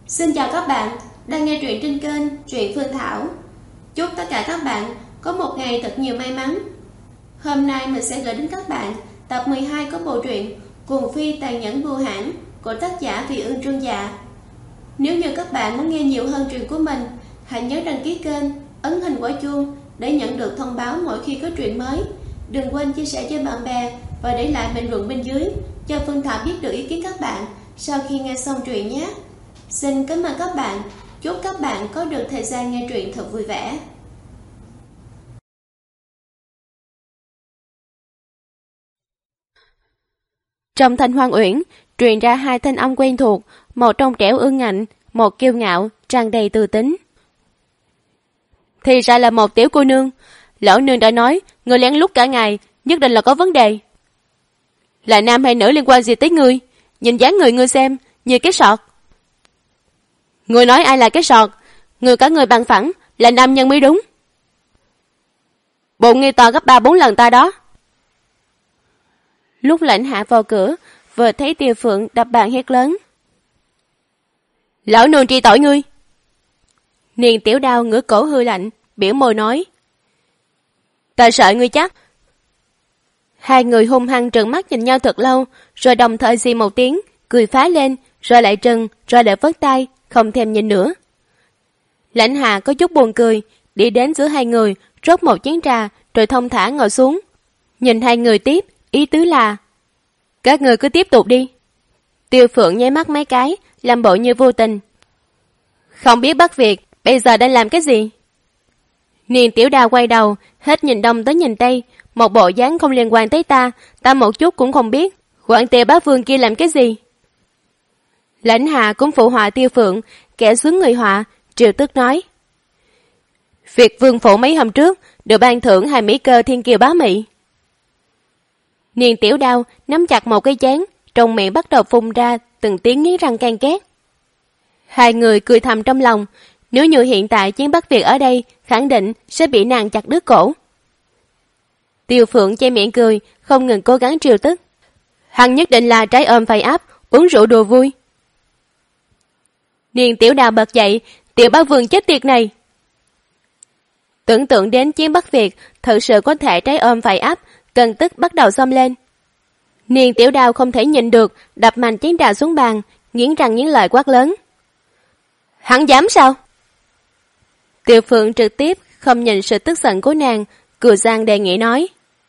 Xin chào các bạn, đang nghe truyện trên kênh Truyện Phương Thảo. Chúc tất cả các bạn có một ngày thật nhiều may mắn. Hôm nay mình sẽ gửi đến các bạn tập 12 của bộ truyện Cuồng Phi Tàn Nhẫn Bưu Hãn của tác giả Vì Ương Trương Dạ. Nếu như các bạn muốn nghe nhiều hơn truyện của mình, hãy nhớ đăng ký kênh, ấn hình quả chuông để nhận được thông báo mỗi khi có truyện mới. Đừng quên chia sẻ cho bạn bè và để lại bình luận bên dưới cho Phương Thảo biết được ý kiến các bạn sau khi nghe xong truyện nhé. Xin cảm ơn các bạn. Chúc các bạn có được thời gian nghe truyện thật vui vẻ. Trong thanh hoang uyển truyền ra hai thanh âm quen thuộc, một trong trẻo ương ngạnh, một kiêu ngạo tràn đầy tư tính. Thì ra là một tiểu cô nương. Lão nương đã nói người lén lút cả ngày, nhất định là có vấn đề. Là nam hay nữ liên quan gì tới ngươi? Nhìn dáng người ngươi xem, như cái sọt. Ngươi nói ai là cái sọt? Ngươi cả người bằng phẳng, là nam nhân mới đúng. Bụng ngươi to gấp 3-4 lần ta đó. Lúc Lãnh Hạ vào cửa, vừa thấy Tiêu Phượng đập bàn hét lớn. Lão nương tri tội ngươi. Niên Tiểu Đao ngửa cổ hư lạnh, biểu môi nói. Ta sợ ngươi chắc. Hai người hung hăng trợn mắt nhìn nhau thật lâu, rồi đồng thời xì một tiếng, cười phá lên, rồi lại trừng, rồi lại vớt tay, không thèm nhìn nữa. Lãnh Hạ có chút buồn cười, đi đến giữa hai người, rót một chén trà, rồi thông thả ngồi xuống. Nhìn hai người tiếp, ý tứ là các người cứ tiếp tục đi. Tiêu Phượng nháy mắt mấy cái, làm bộ như vô tình. Không biết Bắc Việt bây giờ đang làm cái gì? Niên Tiểu Đao quay đầu, hết nhìn đông tới nhìn tây, một bộ dáng không liên quan tới ta một chút cũng không biết. Quảng Tề bá vương kia làm cái gì? Lãnh Hạ cũng phụ họa Tiêu Phượng, kẻ xuống người họa, triều tức nói. Việc vương phủ mấy hôm trước được ban thưởng 2 mỹ cơ thiên kiều bá mị. Niên Tiểu Đao nắm chặt một cái chén, trong miệng bắt đầu phun ra từng tiếng nghiến răng can két. Hai người cười thầm trong lòng, nếu như hiện tại Chiến Bắc Việt ở đây, khẳng định sẽ bị nàng chặt đứt cổ. Tiêu Phượng che miệng cười, không ngừng cố gắng triều tức. Hắn nhất định là trái ôm phải áp, uống rượu đùa vui. Niên Tiểu Đao bật dậy, Tiểu bá vương chết tiệt này. Tưởng tượng đến Chiến Bắc Việt thật sự có thể trái ôm phải áp, cần tức bắt đầu xông lên. Niên Tiểu Đao không thể nhìn được, đập mạnh chén trà xuống bàn, nghiến răng nghiến lợi quát lớn. Hắn dám sao? Tiêu Phượng trực tiếp không nhìn sự tức giận của nàng, cười sang đề nghị nói.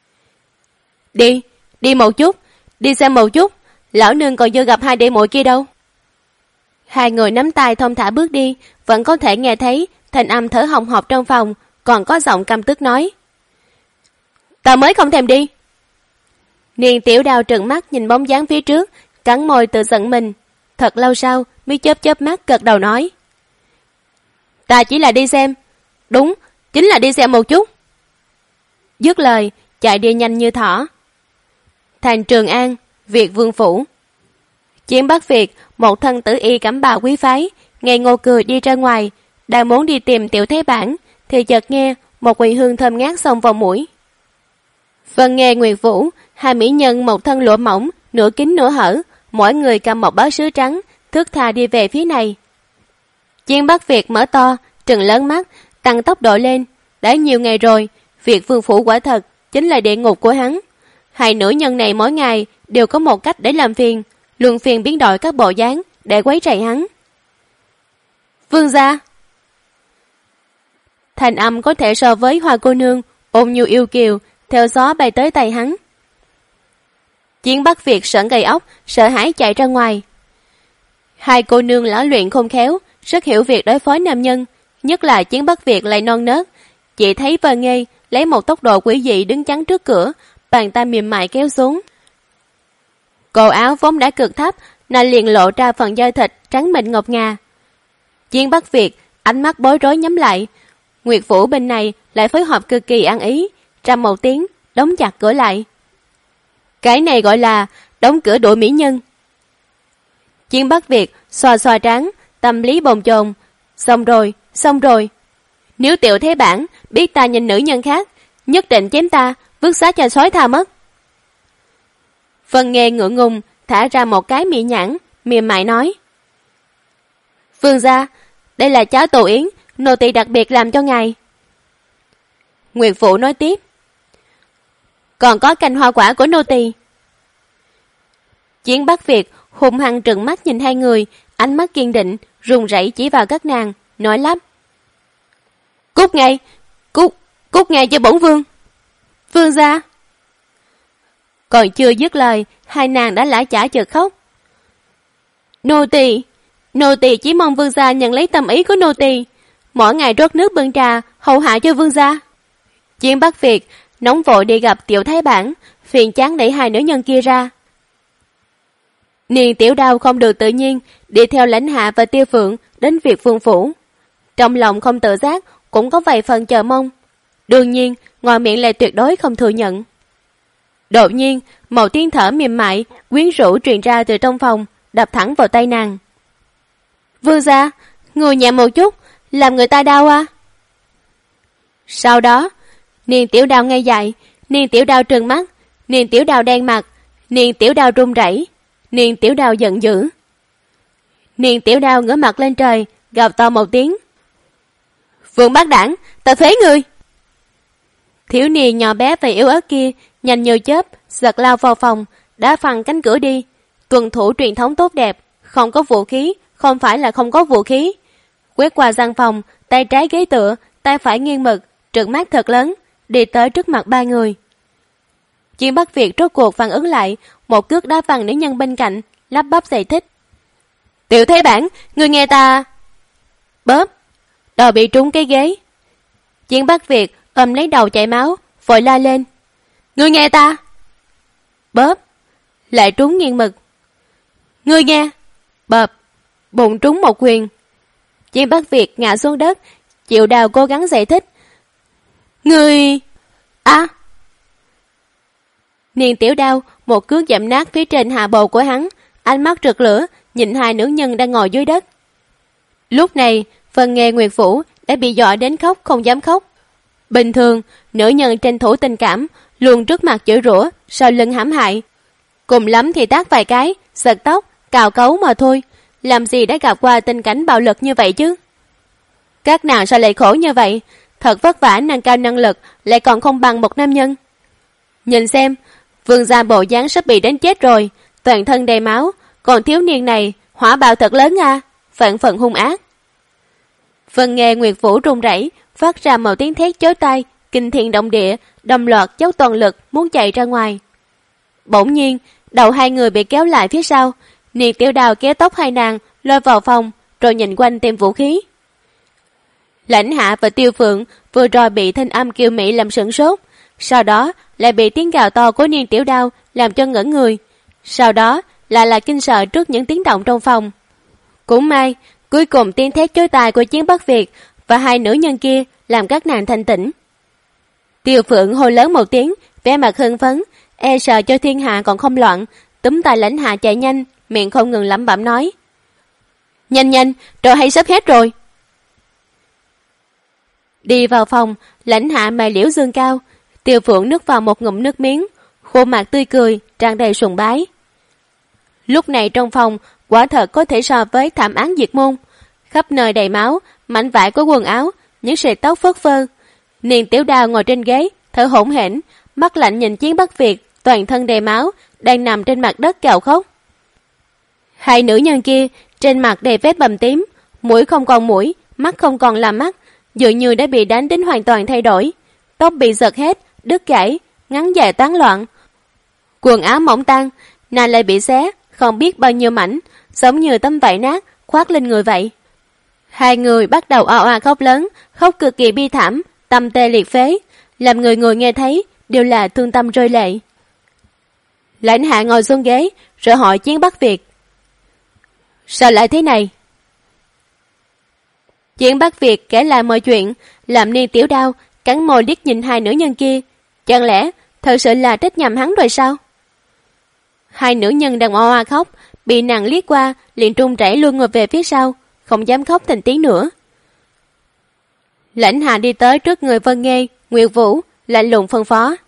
Đi một chút, đi xem một chút, lão nương còn chưa gặp hai đệ muội kia đâu. Hai người nắm tay thông thả bước đi, vẫn có thể nghe thấy thanh âm thở hồng hộc trong phòng, còn có giọng căm tức nói. Ta mới không thèm đi. Niên Tiểu Đao trừng mắt nhìn bóng dáng phía trước, cắn môi tự giận mình. Thật lâu sau mới chớp mắt gật đầu nói. Ta chỉ là đi xem. Đúng, chính là đi xem một chút. Dứt lời, chạy đi nhanh như thỏ. Thành Trường An, Việt Vương Phủ. Chiến Bắc Việt, một thân tử y cẩm bào quý phái, ngây ngô cười đi ra ngoài, đang muốn đi tìm Tiểu Thế Bản, thì chợt nghe một mùi hương thơm ngát xông vào mũi. Vân Nghê Nguyệt Vũ, hai mỹ nhân một thân lụa mỏng, nửa kín nửa hở, mỗi người cầm một báo sứ trắng, thướt tha đi về phía này. Chiến Bắc Việt mở to, trừng lớn mắt, tăng tốc độ lên. Đã nhiều ngày rồi, Việt Vương Phủ quả thật chính là địa ngục của hắn. Hai nữ nhân này mỗi ngày đều có một cách để làm phiền, luân phiền biến đổi các bộ dáng để quấy rầy hắn. Vương gia. Thành âm có thể so với Hoa cô nương, ôn nhu yêu kiều, theo gió bay tới tay hắn. Chiến Bắc Việt sởn gầy óc, sợ hãi chạy ra ngoài. Hai cô nương lão luyện không khéo, rất hiểu việc đối phó nam nhân, nhất là Chiến Bắc Việt lại non nớt. Chỉ thấy Vân Nghê lấy một tốc độ quỷ dị đứng chắn trước cửa, bàn tay mềm mại kéo xuống. Cổ áo vốn đã cực thấp, nên liền lộ ra phần da thịt trắng mịn ngọc ngà. Chiến Bắc Việt ánh mắt bối rối nhắm lại. Nguyệt Vũ bên này lại phối hợp cực kỳ ăn ý, trầm một tiếng đóng chặt cửa lại. Cái này gọi là đóng cửa đuổi mỹ nhân. Chiến Bắc Việt xoa xoa trán, tâm lý bồn chồn. Xong rồi. Nếu Tiểu Thế Bản biết ta nhìn nữ nhân khác, nhất định chém ta, vứt xác cho sói tha mất. Vân Nghê ngượng ngùng thả ra một cái mị nhãn, mềm mại nói. Vương gia, đây là cháo tổ yến, nô tỳ đặc biệt làm cho ngài. Nguyệt Vũ nói tiếp. Còn có canh hoa quả của nô tỳ. Chiến Bắc Việt hung hăng trừng mắt nhìn hai người, ánh mắt kiên định, run rẩy chỉ vào các nàng, nói lắp. Cút ngay, cút ngay cho bổn vương. Vương gia. Còn chưa dứt lời, hai nàng đã lã chả chợt khóc. Nô tỳ chỉ mong vương gia nhận lấy tâm ý của nô tỳ, mỗi ngày rót nước bưng trà hầu hạ cho vương gia. Chiến Bắc Việt nóng vội đi gặp Tiểu Thái Bản, phiền chán đẩy hai nữ nhân kia ra. Niên Tiểu Đao không được tự nhiên đi theo Lãnh Hạ và Tiêu Phượng đến Việt Vương phủ, trong lòng không tự giác cũng có vài phần chờ mong, đương nhiên ngoài miệng lại tuyệt đối không thừa nhận. Đột nhiên một tiếng thở mềm mại quyến rũ truyền ra từ trong phòng, đập thẳng vào tay nàng. Vương gia, người nhẹ một chút, làm người ta đau à? Sau đó Niên Tiểu Đao ngây dại, Niên Tiểu Đao trừng mắt, Niên Tiểu Đao đen mặt, Niên Tiểu Đao run rẩy, Niên Tiểu Đao giận dữ. Niên Tiểu Đao ngửa mặt lên trời, gào to một tiếng. Vương bác đảng, ta phế ngươi! Thiếu niên nhỏ bé và yếu ớt kia nhanh như chớp giật lao vào phòng, đá phăng cánh cửa đi. Tuân thủ truyền thống tốt đẹp, không có vũ khí không phải là không có vũ khí. Quét qua gian phòng, tay trái ghế tựa, tay phải nghiêng mực, trợn mắt thật lớn, đi tới trước mặt ba người. Chiến Bắc Việt rốt cuộc phản ứng lại, một cước đá văng nữ nhân bên cạnh, lắp bắp giải thích. Tiểu Thế Bản, ngươi nghe ta. Bóp, đầu bị trúng cái ghế. Chiến Bắc Việt ôm lấy đầu chảy máu, vội la lên. Ngươi nghe ta. Bóp, lại trúng nghiêng mực. Ngươi nghe. Bợp, bụng trúng một quyền. Chiến Bắc Việt ngã xuống đất, chịu đào cố gắng giải thích. Ngươi... À! Niên Tiểu Đao một cước dẫm nát phía trên hạ bộ của hắn, ánh mắt rực lửa nhìn hai nữ nhân đang ngồi dưới đất. Lúc này Vân Nghê Nguyệt Vũ đã bị dọa đến khóc không dám khóc. Bình thường nữ nhân tranh thủ tình cảm luôn trước mặt chửi rủa, sau lưng hãm hại, cùng lắm thì tát vài cái, giật tóc, cào cấu mà thôi, làm gì đã gặp qua tình cảnh bạo lực như vậy chứ. Các nàng sao lại khổ như vậy, thật vất vả nâng cao năng lực lại còn không bằng một nam nhân. Nhìn xem, vương gia bộ dáng sắp bị đánh chết rồi, toàn thân đầy máu, còn thiếu niên này hỏa bạo thật lớn à, phận phận hung ác. Vân Nghê Nguyệt Vũ run rẩy, phát ra một tiếng thét chói tai, kinh thiên động địa, đồng loạt dốc toàn lực muốn chạy ra ngoài. Bỗng nhiên, đầu hai người bị kéo lại phía sau, Niên Tiểu Đao kéo tóc hai nàng lôi vào phòng, rồi nhìn quanh tìm vũ khí. Lãnh Hạ và Tiêu Phượng vừa rồi bị thanh âm kiều mỹ làm sửng sốt, sau đó lại bị tiếng gào to của Niên Tiểu Đao làm cho ngẩn người, sau đó lại là kinh sợ trước những tiếng động trong phòng. Cũng may, cuối cùng tiếng thét chói tai của Chiến Bắc Việt và hai nữ nhân kia làm các nàng thanh tỉnh. Tiêu Phượng hô lớn một tiếng, vẻ mặt hưng phấn, e sợ cho thiên hạ còn không loạn, túm tay Lãnh Hạ chạy nhanh, miệng không ngừng lẩm bẩm nói. Nhanh nhanh, trò hay sắp hết rồi. Đi vào phòng, Lãnh Hạ mày liễu dương cao, Tiêu Phượng nuốt vào một ngụm nước miếng, khuôn mặt tươi cười, tràn đầy sùng bái. Lúc này trong phòng, quả thật có thể so với thảm án diệt môn, khắp nơi đầy máu, mảnh vải của quần áo, những sợi tóc phất phơ. Niên Tiểu Đao ngồi trên ghế, thở hổn hển, mắt lạnh nhìn Chiến Bắc Việt, toàn thân đầy máu, đang nằm trên mặt đất gào khóc. Hai nữ nhân kia trên mặt đầy vết bầm tím, mũi không còn mũi, mắt không còn là mắt, dường như đã bị đánh đến hoàn toàn thay đổi. Tóc bị giật hết, đứt gãy, ngắn dài tán loạn. Quần áo mỏng tan, nàng lại bị xé, không biết bao nhiêu mảnh, giống như tấm vải nát khoác lên người vậy. Hai người bắt đầu oa oa khóc lớn, khóc cực kỳ bi thảm, tâm tê liệt phế, làm người người nghe thấy đều là thương tâm rơi lệ. Lãnh Hạ ngồi xuống ghế, rồi hỏi Chiến Bắc Việt. Sao lại thế này? Chiến Bắc Việt kể lại mọi chuyện, làm Niên Tiểu Đao cắn môi liếc nhìn hai nữ nhân kia. Chẳng lẽ thật sự là trách nhầm hắn rồi sao? Hai nữ nhân đang oa oa khóc, bị nàng liếc qua liền run rẩy luôn ngồi về phía sau, không dám khóc thành tiếng nữa. Lãnh Hạ đi tới trước người Vân Nghê, Nguyệt Vũ, lạnh lùng phân phó.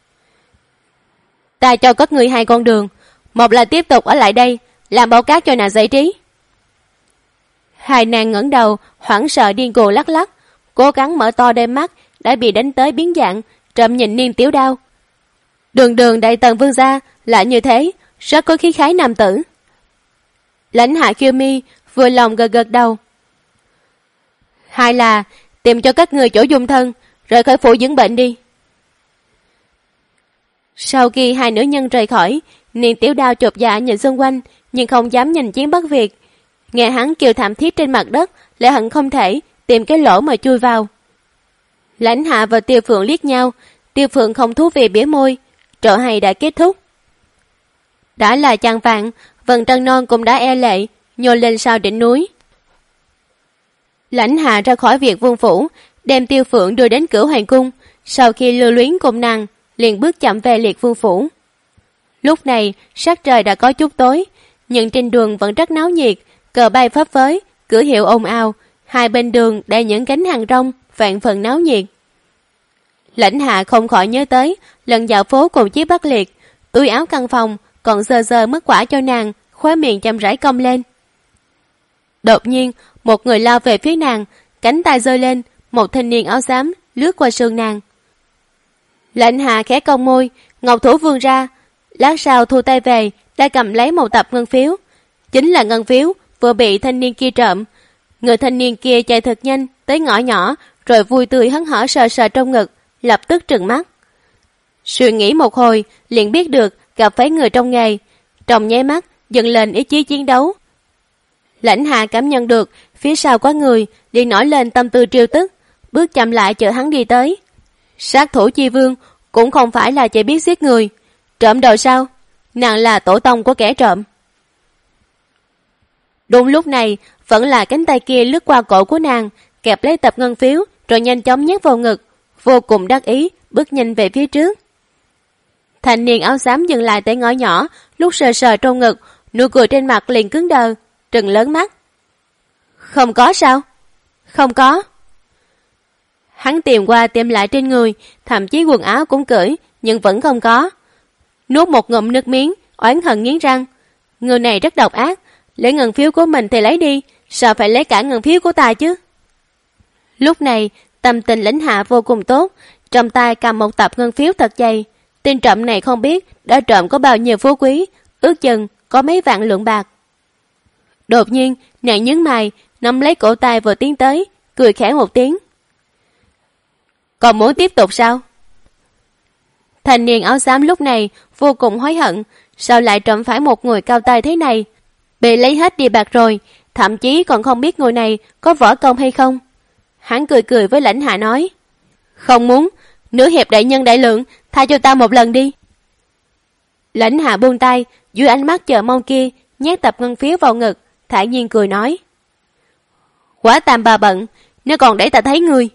Ta cho các ngươi hai con đường, một là tiếp tục ở lại đây làm bao cát cho nàng giải trí. Hai nàng ngẩng đầu, hoảng sợ điên cuồng lắc lắc, cố gắng mở to đôi mắt đã bị đánh tới biến dạng, trộm nhìn Niên Tiểu Đao. Đường đường đại tần vương gia lại như thế, rất có khí khái nam tử. Lãnh Hạ Kiêu Mi vừa lòng gật gật đầu. Hai là tìm cho các người chỗ dung thân, rời khỏi phủ dưỡng bệnh đi. Sau khi hai nữ nhân rời khỏi, Niên Tiểu Đao chột dạ nhìn xung quanh, nhưng không dám nhìn Chiến Bắc Việt. Nghe hắn kêu thảm thiết trên mặt đất, lại hận không thể tìm cái lỗ mà chui vào. Lãnh Hạ và Tiêu Phượng liếc nhau, Tiêu Phượng không thú vị bỉa môi, trò hay đã kết thúc. Đã là chạng vạn, Vân Trân Non cũng đã e lệ, nhô lên sau đỉnh núi. Lãnh Hạ ra khỏi Việt Vương phủ, đem Tiêu Phượng đưa đến Cửu Hoàng cung, sau khi lưu luyến cùng nàng, liền bước chậm về Liệt Vương phủ. Lúc này, sắc trời đã có chút tối, nhưng trên đường vẫn rất náo nhiệt, cờ bay phấp phới, cửa hiệu ồn ào, hai bên đường đầy những cánh hàng rong, vạn phần náo nhiệt. Lãnh Hạ không khỏi nhớ tới lần dạo phố cùng Chí Bắc Liệt, túi áo căn phòng còn sờ sờ mất quả cho nàng, khóe miệng chậm rãi cong lên. Đột nhiên, một người lao về phía nàng, cánh tay giơ lên, một thanh niên áo xám lướt qua sườn nàng. Lãnh Hạ khẽ cong môi, ngọc thủ vươn ra, lát sau thu tay về, đã cầm lấy một tập ngân phiếu. Chính là ngân phiếu vừa bị thanh niên kia trộm. Người thanh niên kia chạy thật nhanh tới ngõ nhỏ, rồi vui tươi hớn hở sờ sờ trong ngực, lập tức trừng mắt. Suy nghĩ một hồi, liền biết được gặp phải người trong nghề, trong nháy mắt dâng lên ý chí chiến đấu. Lãnh Hạ cảm nhận được phía sau có người, liền nổi lên tâm tư triêu tức, bước chậm lại chờ hắn đi tới. Sát thủ chi vương cũng không phải là chỉ biết giết người, trộm đồ sao? Nàng là tổ tông của kẻ trộm. Đúng lúc này, vẫn là cánh tay kia lướt qua cổ của nàng, kẹp lấy tập ngân phiếu, rồi nhanh chóng nhét vào ngực, vô cùng đắc ý, bước nhanh về phía trước. Thanh niên áo xám dừng lại tại ngõ nhỏ, lúc sờ sờ trong ngực, nụ cười trên mặt liền cứng đờ, trừng lớn mắt. Không có sao? Không có. Hắn tìm qua tìm lại trên người, thậm chí quần áo cũng cởi, nhưng vẫn không có. Nuốt một ngụm nước miếng, oán hận nghiến răng. Người này rất độc ác, lấy ngân phiếu của mình thì lấy đi, sao phải lấy cả ngân phiếu của ta chứ? Lúc này, tâm tình Lãnh Hạ vô cùng tốt, trong tay cầm một tập ngân phiếu thật dày. Tên trộm này không biết đã trộm có bao nhiêu phú quý, ước chừng có mấy vạn lượng bạc. Đột nhiên, nàng nhướng mày, nắm lấy cổ tay vừa tiến tới, cười khẽ một tiếng. Còn muốn tiếp tục sao? Thanh niên áo xám lúc này vô cùng hối hận, sao lại trộm phải một người cao tay thế này, bị lấy hết đi bạc rồi, thậm chí còn không biết người này có võ công hay không. Hắn cười cười với Lãnh Hạ nói, không muốn, nữ hiệp đại nhân đại lượng, tha cho ta một lần đi. Lãnh Hạ buông tay, dưới ánh mắt chờ mong kia, nhét tập ngân phiếu vào ngực, thản nhiên cười nói, quá tam bà bận, nếu còn để ta thấy ngươi.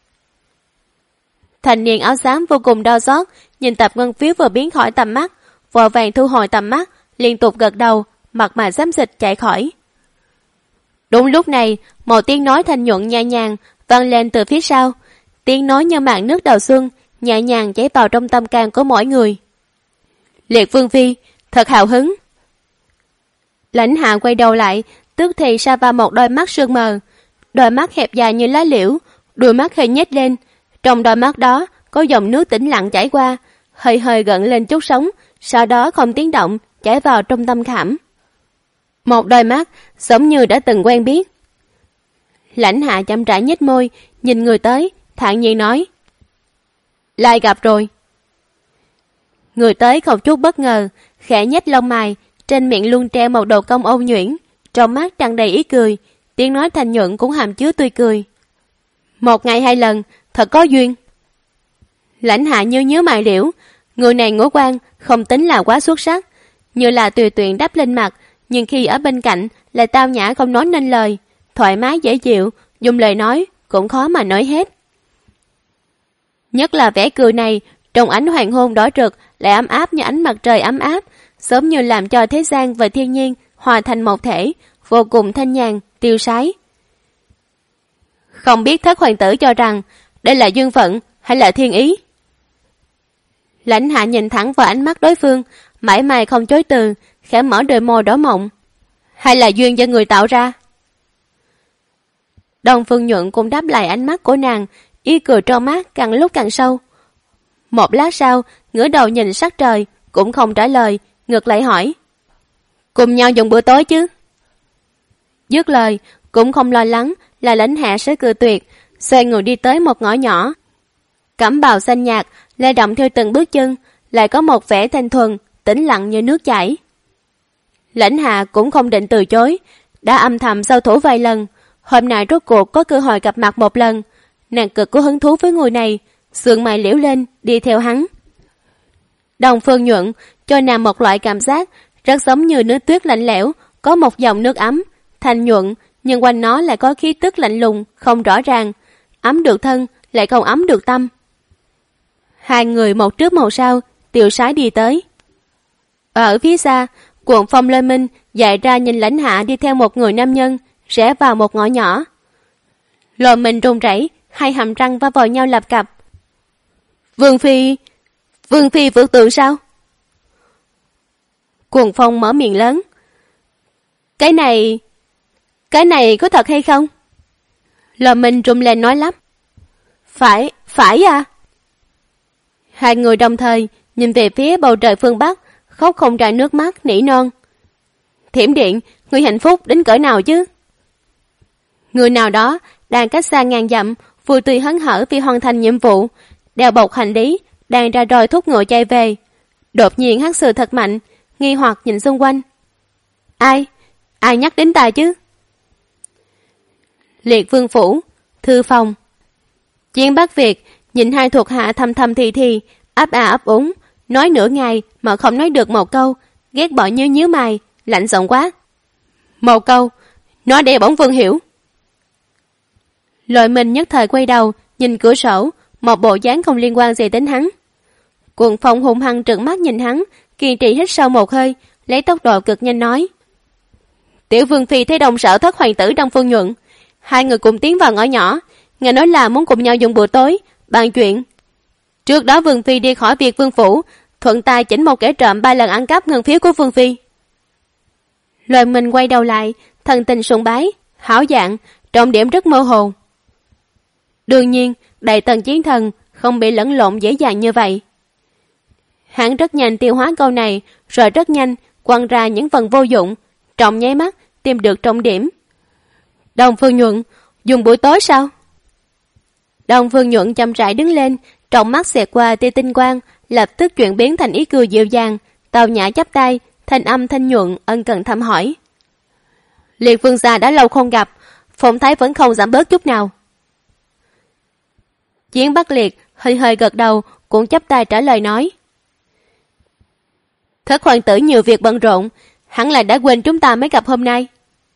Thanh niên áo xám vô cùng đau xót, nhìn tập ngân phiếu vừa biến khỏi tầm mắt, vội vàng thu hồi tầm mắt, liên tục gật đầu, mặt mày xám xịt chạy khỏi. Đúng lúc này, một tiếng nói thanh nhuận nhẹ nhàng vang lên từ phía sau, tiếng nói như màn nước đầu xuân, nhẹ nhàng chảy vào trong tâm can của mỗi người. Liệt Vương phi, thật hào hứng. Lãnh Hạ quay đầu lại, tức thì sa vào một đôi mắt sương mờ, đôi mắt hẹp dài như lá liễu, đôi mắt hơi nhếch lên, trong đôi mắt đó có dòng nước tĩnh lặng chảy qua, hơi hơi gợn lên chút sóng, sau đó không tiếng động chảy vào trong tâm khảm. Một đôi mắt giống như đã từng quen biết. Lãnh Hạ chậm rãi nhếch môi, nhìn người tới, thản nhiên nói, lại gặp rồi. Người tới không chút bất ngờ, khẽ nhếch lông mày, trên miệng luôn treo một đầu cong ôn nhuyễn, trong mắt tràn đầy ý cười, tiếng nói thanh nhuận cũng hàm chứa tươi cười. Một ngày hai lần, thật có duyên. Lãnh Hạ nhớ mày liễu, người này ngũ quan không tính là quá xuất sắc, như là tùy tiện đắp lên mặt, nhưng khi ở bên cạnh lại tao nhã không nói nên lời, thoải mái dễ chịu, dùng lời nói cũng khó mà nói hết. Nhất là vẻ cười này, trong ánh hoàng hôn đỏ rực lại ấm áp như ánh mặt trời ấm áp, giống như làm cho thế gian và thiên nhiên hòa thành một thể, vô cùng thanh nhàn, tiêu sái. Không biết thất hoàng tử cho rằng đây là duyên phận hay là thiên ý? Lãnh Hạ nhìn thẳng vào ánh mắt đối phương, mãi mày không chối từ, khẽ mở đôi môi đỏ mọng. Hay là duyên do người tạo ra? Đông Phương Nhuận cũng đáp lại ánh mắt của nàng, ý cười trong mắt càng lúc càng sâu. Một lát sau, ngửa đầu nhìn sắc trời, cũng không trả lời, ngược lại hỏi: cùng nhau dùng bữa tối chứ? Dứt lời, cũng không lo lắng là Lãnh Hạ sẽ cự tuyệt, xoay người đi tới một ngõ nhỏ. Cẩm bào xanh nhạt, lay động theo từng bước chân, lại có một vẻ thanh thuần, tĩnh lặng như nước chảy. Lãnh Hạ cũng không định từ chối, đã âm thầm giao thủ vài lần, hôm nay rốt cuộc có cơ hội gặp mặt một lần, nàng cực có hứng thú với người này, sườn mày liễu lên đi theo hắn. Đông Phương Nhuận cho nàng một loại cảm giác rất giống như nước tuyết lạnh lẽo, có một dòng nước ấm, thanh nhuận, nhưng quanh nó lại có khí tức lạnh lùng, không rõ ràng, ấm được thân lại không ấm được tâm. Hai người một trước một sau, tiêu sái đi tới. Ở phía xa, cuộn phong lôi minh dại ra nhìn Lãnh Hạ đi theo một người nam nhân, rẽ vào một ngõ nhỏ. Lôi mình run rẩy, hai hàm răng va vào nhau lập cập. Vương Phi vượt tượng sao? Cuồng phong mở miệng lớn. Cái này có thật hay không? Lôi mình run lên nói lắp. Phải à? Hai người đồng thời nhìn về phía bầu trời phương Bắc, khóc không ra nước mắt, nỉ non. Thiểm Điện, người hạnh phúc đến cỡ nào chứ? Người nào đó đang cách xa ngàn dặm, vui tươi hớn hở vì hoàn thành nhiệm vụ, đeo bọc hành lý, đang ra đòi thúc ngựa chạy về. Đột nhiên hắt xì thật mạnh, nghi hoặc nhìn xung quanh. Ai nhắc đến ta chứ? Liệt Vương phủ, thư phòng. Chiến Bắc Việt nhìn hai thuộc hạ thầm thầm thì ấp ấp úng, nói nửa ngày mà không nói được một câu, ghét bỏ nhíu mày, lạnh giọng quát. Một câu, nói để bổn Vương hiểu. Lôi Minh nhất thời quay đầu, nhìn cửa sổ, một bộ dáng không liên quan gì đến hắn. Cuồng phong hung hăng trợn mắt nhìn hắn, kiên trì hít sâu một hơi, lấy tốc độ cực nhanh nói. Tiểu Vương Phi thấy Đông Sở thất hoàng tử Đông Phương Nhuận, hai người cùng tiến vào ngõ nhỏ, nghe nói là muốn cùng nhau dùng bữa tối, bàn chuyện. Trước đó Vương Phi đi khỏi Việt Vương phủ, thuận tay chỉnh một kẻ trộm 3 lần ăn cắp ngân phiếu của Vương Phi. Lôi Minh quay đầu lại, thần tình sùng bái, hảo dạng, trọng điểm rất mơ hồ. Đương nhiên, Đại Tần chiến thần không bị lẫn lộn dễ dàng như vậy. Hắn rất nhanh tiêu hóa câu này, rồi rất nhanh quăng ra những phần vô dụng, trong nháy mắt tìm được trọng điểm. Đông Phương Nhuận, dùng buổi tối sao? Đông Phương Nhuận chậm rãi đứng lên, trong mắt xẹt qua tia tinh quang, lập tức chuyển biến thành ý cười dịu dàng, tao nhã chắp tay, thanh âm thanh nhuận ân cần thăm hỏi. Liệt Vương gia đã lâu không gặp, phong thái vẫn không giảm bớt chút nào. Chiến Bắc Liệt hơi gật đầu, cũng chắp tay trả lời nói. Thất hoàng tử nhiều việc bận rộn, hẳn là đã quên chúng ta mới gặp hôm nay.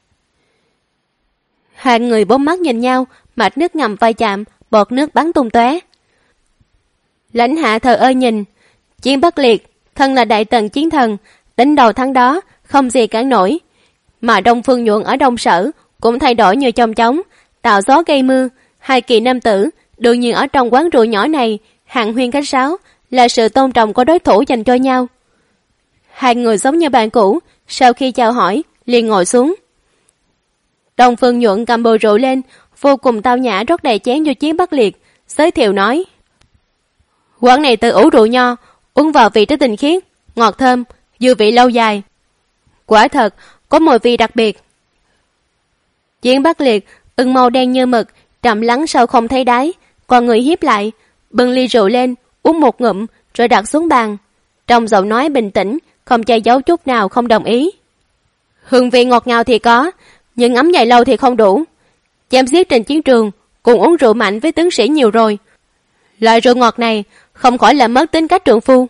Hai người bốn mắt nhìn nhau, mạch nước ngầm vai chạm, bọt nước bắn tung tóe. Lãnh Hạ thờ ơ nhìn. Chiến Bắc Liệt thân là Đại Tần chiến thần, đến đầu tháng đó không gì cản nổi, mà Đông Phương Nhuận ở Đông Sở cũng thay đổi như chong chóng, tạo gió gây mưa. Hai kỳ nam tử đương nhiên ở trong quán rượu nhỏ này hạng huyên khách sáo, là sự tôn trọng của đối thủ dành cho nhau. Hai người giống như bạn cũ, sau khi chào hỏi liền ngồi xuống. Đông Phương Nhuận cầm bầu rượu lên, vô cùng tao nhã rót đầy chén cho Chiến Bắc Liệt, giới thiệu nói. Quán này tự ủ rượu nho, uống vào vị rất tinh khiết, ngọt thơm, dư vị lâu dài. Quả thật, có mùi vị đặc biệt. Chiến Bắc Liệt ưng màu đen như mực, trầm lắng sâu không thấy đáy, con người hiếp lại, bưng ly rượu lên, uống một ngụm, rồi đặt xuống bàn. Trong giọng nói bình tĩnh, không che giấu chút nào không đồng ý. Hương vị ngọt ngào thì có, nhưng ngấm dài lâu thì không đủ. Chém giết trên chiến trường, cùng uống rượu mạnh với tướng sĩ nhiều rồi. Loại rượu ngọt này không khỏi là mất tính cách trượng phu.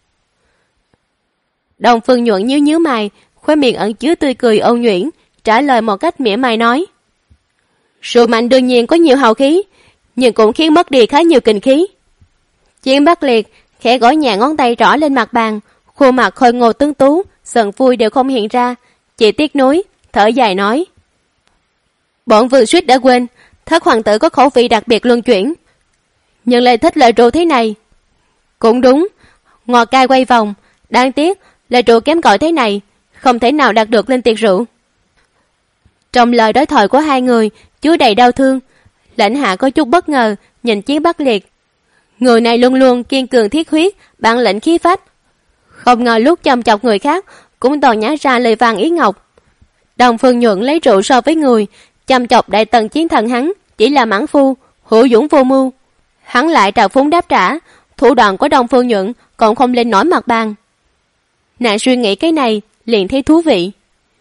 Đông Phương Nhuận nhíu mày, khóe miệng ẩn chứa tươi cười ôn nhuyễn, trả lời một cách mỉa mai nói. Rượu mạnh đương nhiên có nhiều hào khí, nhưng cũng khiến mất đi khá nhiều kình khí. Chiến Bắc Liệt khẽ gõ nhẹ ngón tay trỏ lên mặt bàn, khuôn mặt khôi ngô tuấn tú, giận vui đều không hiện ra, chỉ tiếc nuối, thở dài nói. Bọn Vương suýt đã quên, Thất hoàng tử có khẩu vị đặc biệt luân chuyển, nhưng lại thích loại rượu thế này. Cũng đúng, ngọt cay quay vòng, đáng tiếc loại rượu kém cỏi thế này không thể nào đạt được lên tiệc rượu. Trong lời đối thoại của hai người chứa đầy đau thương. Lãnh Hạ có chút bất ngờ nhìn Chiến Bắc Liệt. Người này luôn luôn kiên cường thiết huyết, bản lĩnh khí phách. Không ngờ lúc chăm chọc người khác cũng toàn nhả ra lời vàng ý ngọc. Đồng Phương Nhuận lấy rượu so với người, chăm chọc đại tần chiến thần hắn chỉ là mãn phu, hữu dũng vô mưu. Hắn lại trào phúng đáp trả, thủ đoạn của Đồng Phương Nhuận còn không lên nổi mặt bàn. Nàng suy nghĩ cái này liền thấy thú vị.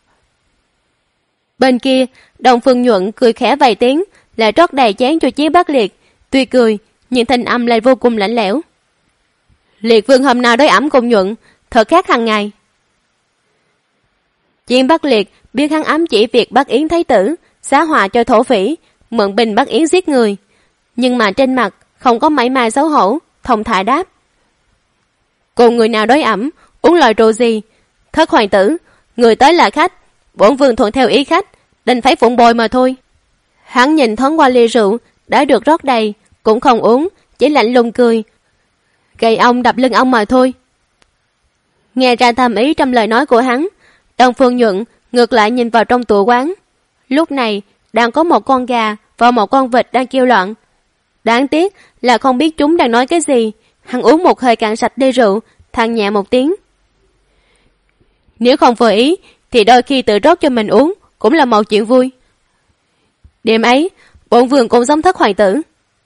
Bên kia, Đồng Phương Nhuận cười khẽ vài tiếng, lại rót đầy chén cho Chiến Bắc Liệt. Tuy cười, nhưng thanh âm lại vô cùng lạnh lẽo. Liệt Vương hôm nào đối ẩm cùng Nhuận, thật khác hàng ngày. Chiến Bắc Liệt biết hắn ám chỉ việc Bắc Yến Thái tử xá hòa cho thổ phỉ, mượn binh Bắc Yến giết người, nhưng mà trên mặt không có mảy may xấu hổ, thông thả đáp. Cùng người nào đối ẩm, uống loại rượu gì? Thất hoàng tử, người tới là khách, bổn vương thuận theo ý khách, đành phải phụng bồi mà thôi. Hắn nhìn thoáng qua ly rượu đã được rót đầy, cũng không uống, chỉ lạnh lùng cười. Gậy ông đập lưng ông mà thôi. Nghe ra thầm ý trong lời nói của hắn, Đồng Phương Nhuận ngược lại nhìn vào trong tủ quán. Lúc này đang có một con gà và một con vịt đang kêu loạn. Đáng tiếc là không biết chúng đang nói cái gì. Hắn uống một hơi cạn sạch ly rượu, than nhẹ một tiếng. Nếu không vừa ý thì đôi khi tự rót cho mình uống cũng là một chuyện vui. Đêm ấy bổn vương cũng giống Thất hoàng tử.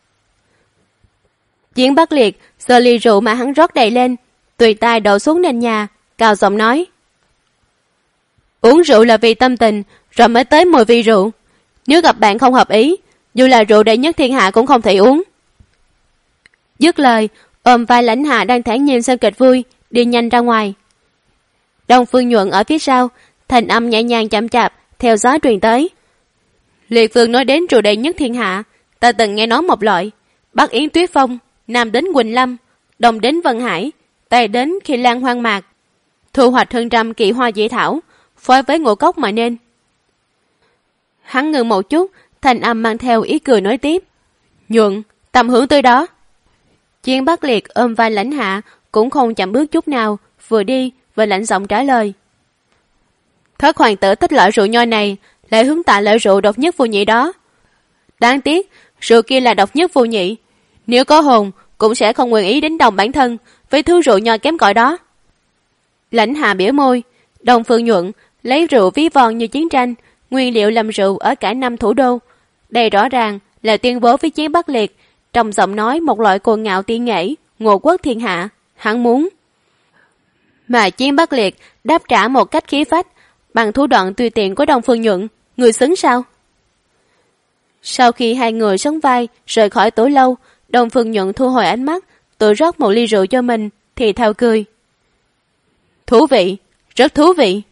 Chiến Bắc Liệt giơ ly rượu mà hắn rót đầy lên, tùy tay đổ xuống nền nhà, cao giọng nói. Uống rượu là vì tâm tình, rồi mới tới mùi vị rượu. Nếu gặp bạn không hợp ý, dù là rượu đệ nhất thiên hạ cũng không thể uống. Dứt lời, ôm vai Lãnh Hạ đang thản nhiên xem kịch vui, đi nhanh ra ngoài. Đồng Phương Nhuận ở phía sau, thành âm nhẹ nhàng chậm chạp, theo gió truyền tới. Liệt Vương nói đến rượu đệ nhất thiên hạ, ta từng nghe nói một loại. Bắc Yến Tuyết Phong, Nam đến Quỳnh Lâm, Đông đến Vân Hải, Tây đến Khi Lan Hoang Mạc. Thu hoạch hơn trăm kỵ hoa dễ thảo, phối với ngũ cốc mà nên. Hắn ngừng một chút, thành âm mang theo ý cười nói tiếp. Nhuận, tầm hưởng tới đó. Chiến Bắc Liệt ôm vai Lãnh Hạ, cũng không chậm bước chút nào, vừa đi vừa lạnh giọng trả lời. Thất hoàng tử thích loại rượu nho này, lại hướng tạ loại rượu độc nhất vô nhị đó. Đáng tiếc, rượu kia là độc nhất vô nhị. Nếu có hồn, cũng sẽ không nguyện ý đánh đồng bản thân với thứ rượu nho kém cỏi đó. Lãnh Hạ bĩu môi, Đồng Phương Nhuận lấy rượu ví von như chiến tranh, nguyên liệu làm rượu ở cả năm thủ đô. Đây rõ ràng là tuyên bố với Chiến Bắc Liệt, trong giọng nói một loại cuồng ngạo tiên nghệ, ngộ quốc thiên hạ, hắn muốn. Mà Chiến Bắc Liệt đáp trả một cách khí phách, bằng thủ đoạn tùy tiện của Đồng Phương Nhuận, người xứng sao? Sau khi hai người sóng vai rời khỏi tủ lâu, Đồng Phương Nhuận thu hồi ánh mắt, tự rót một ly rượu cho mình, thì thào cười. Thú vị, rất thú vị.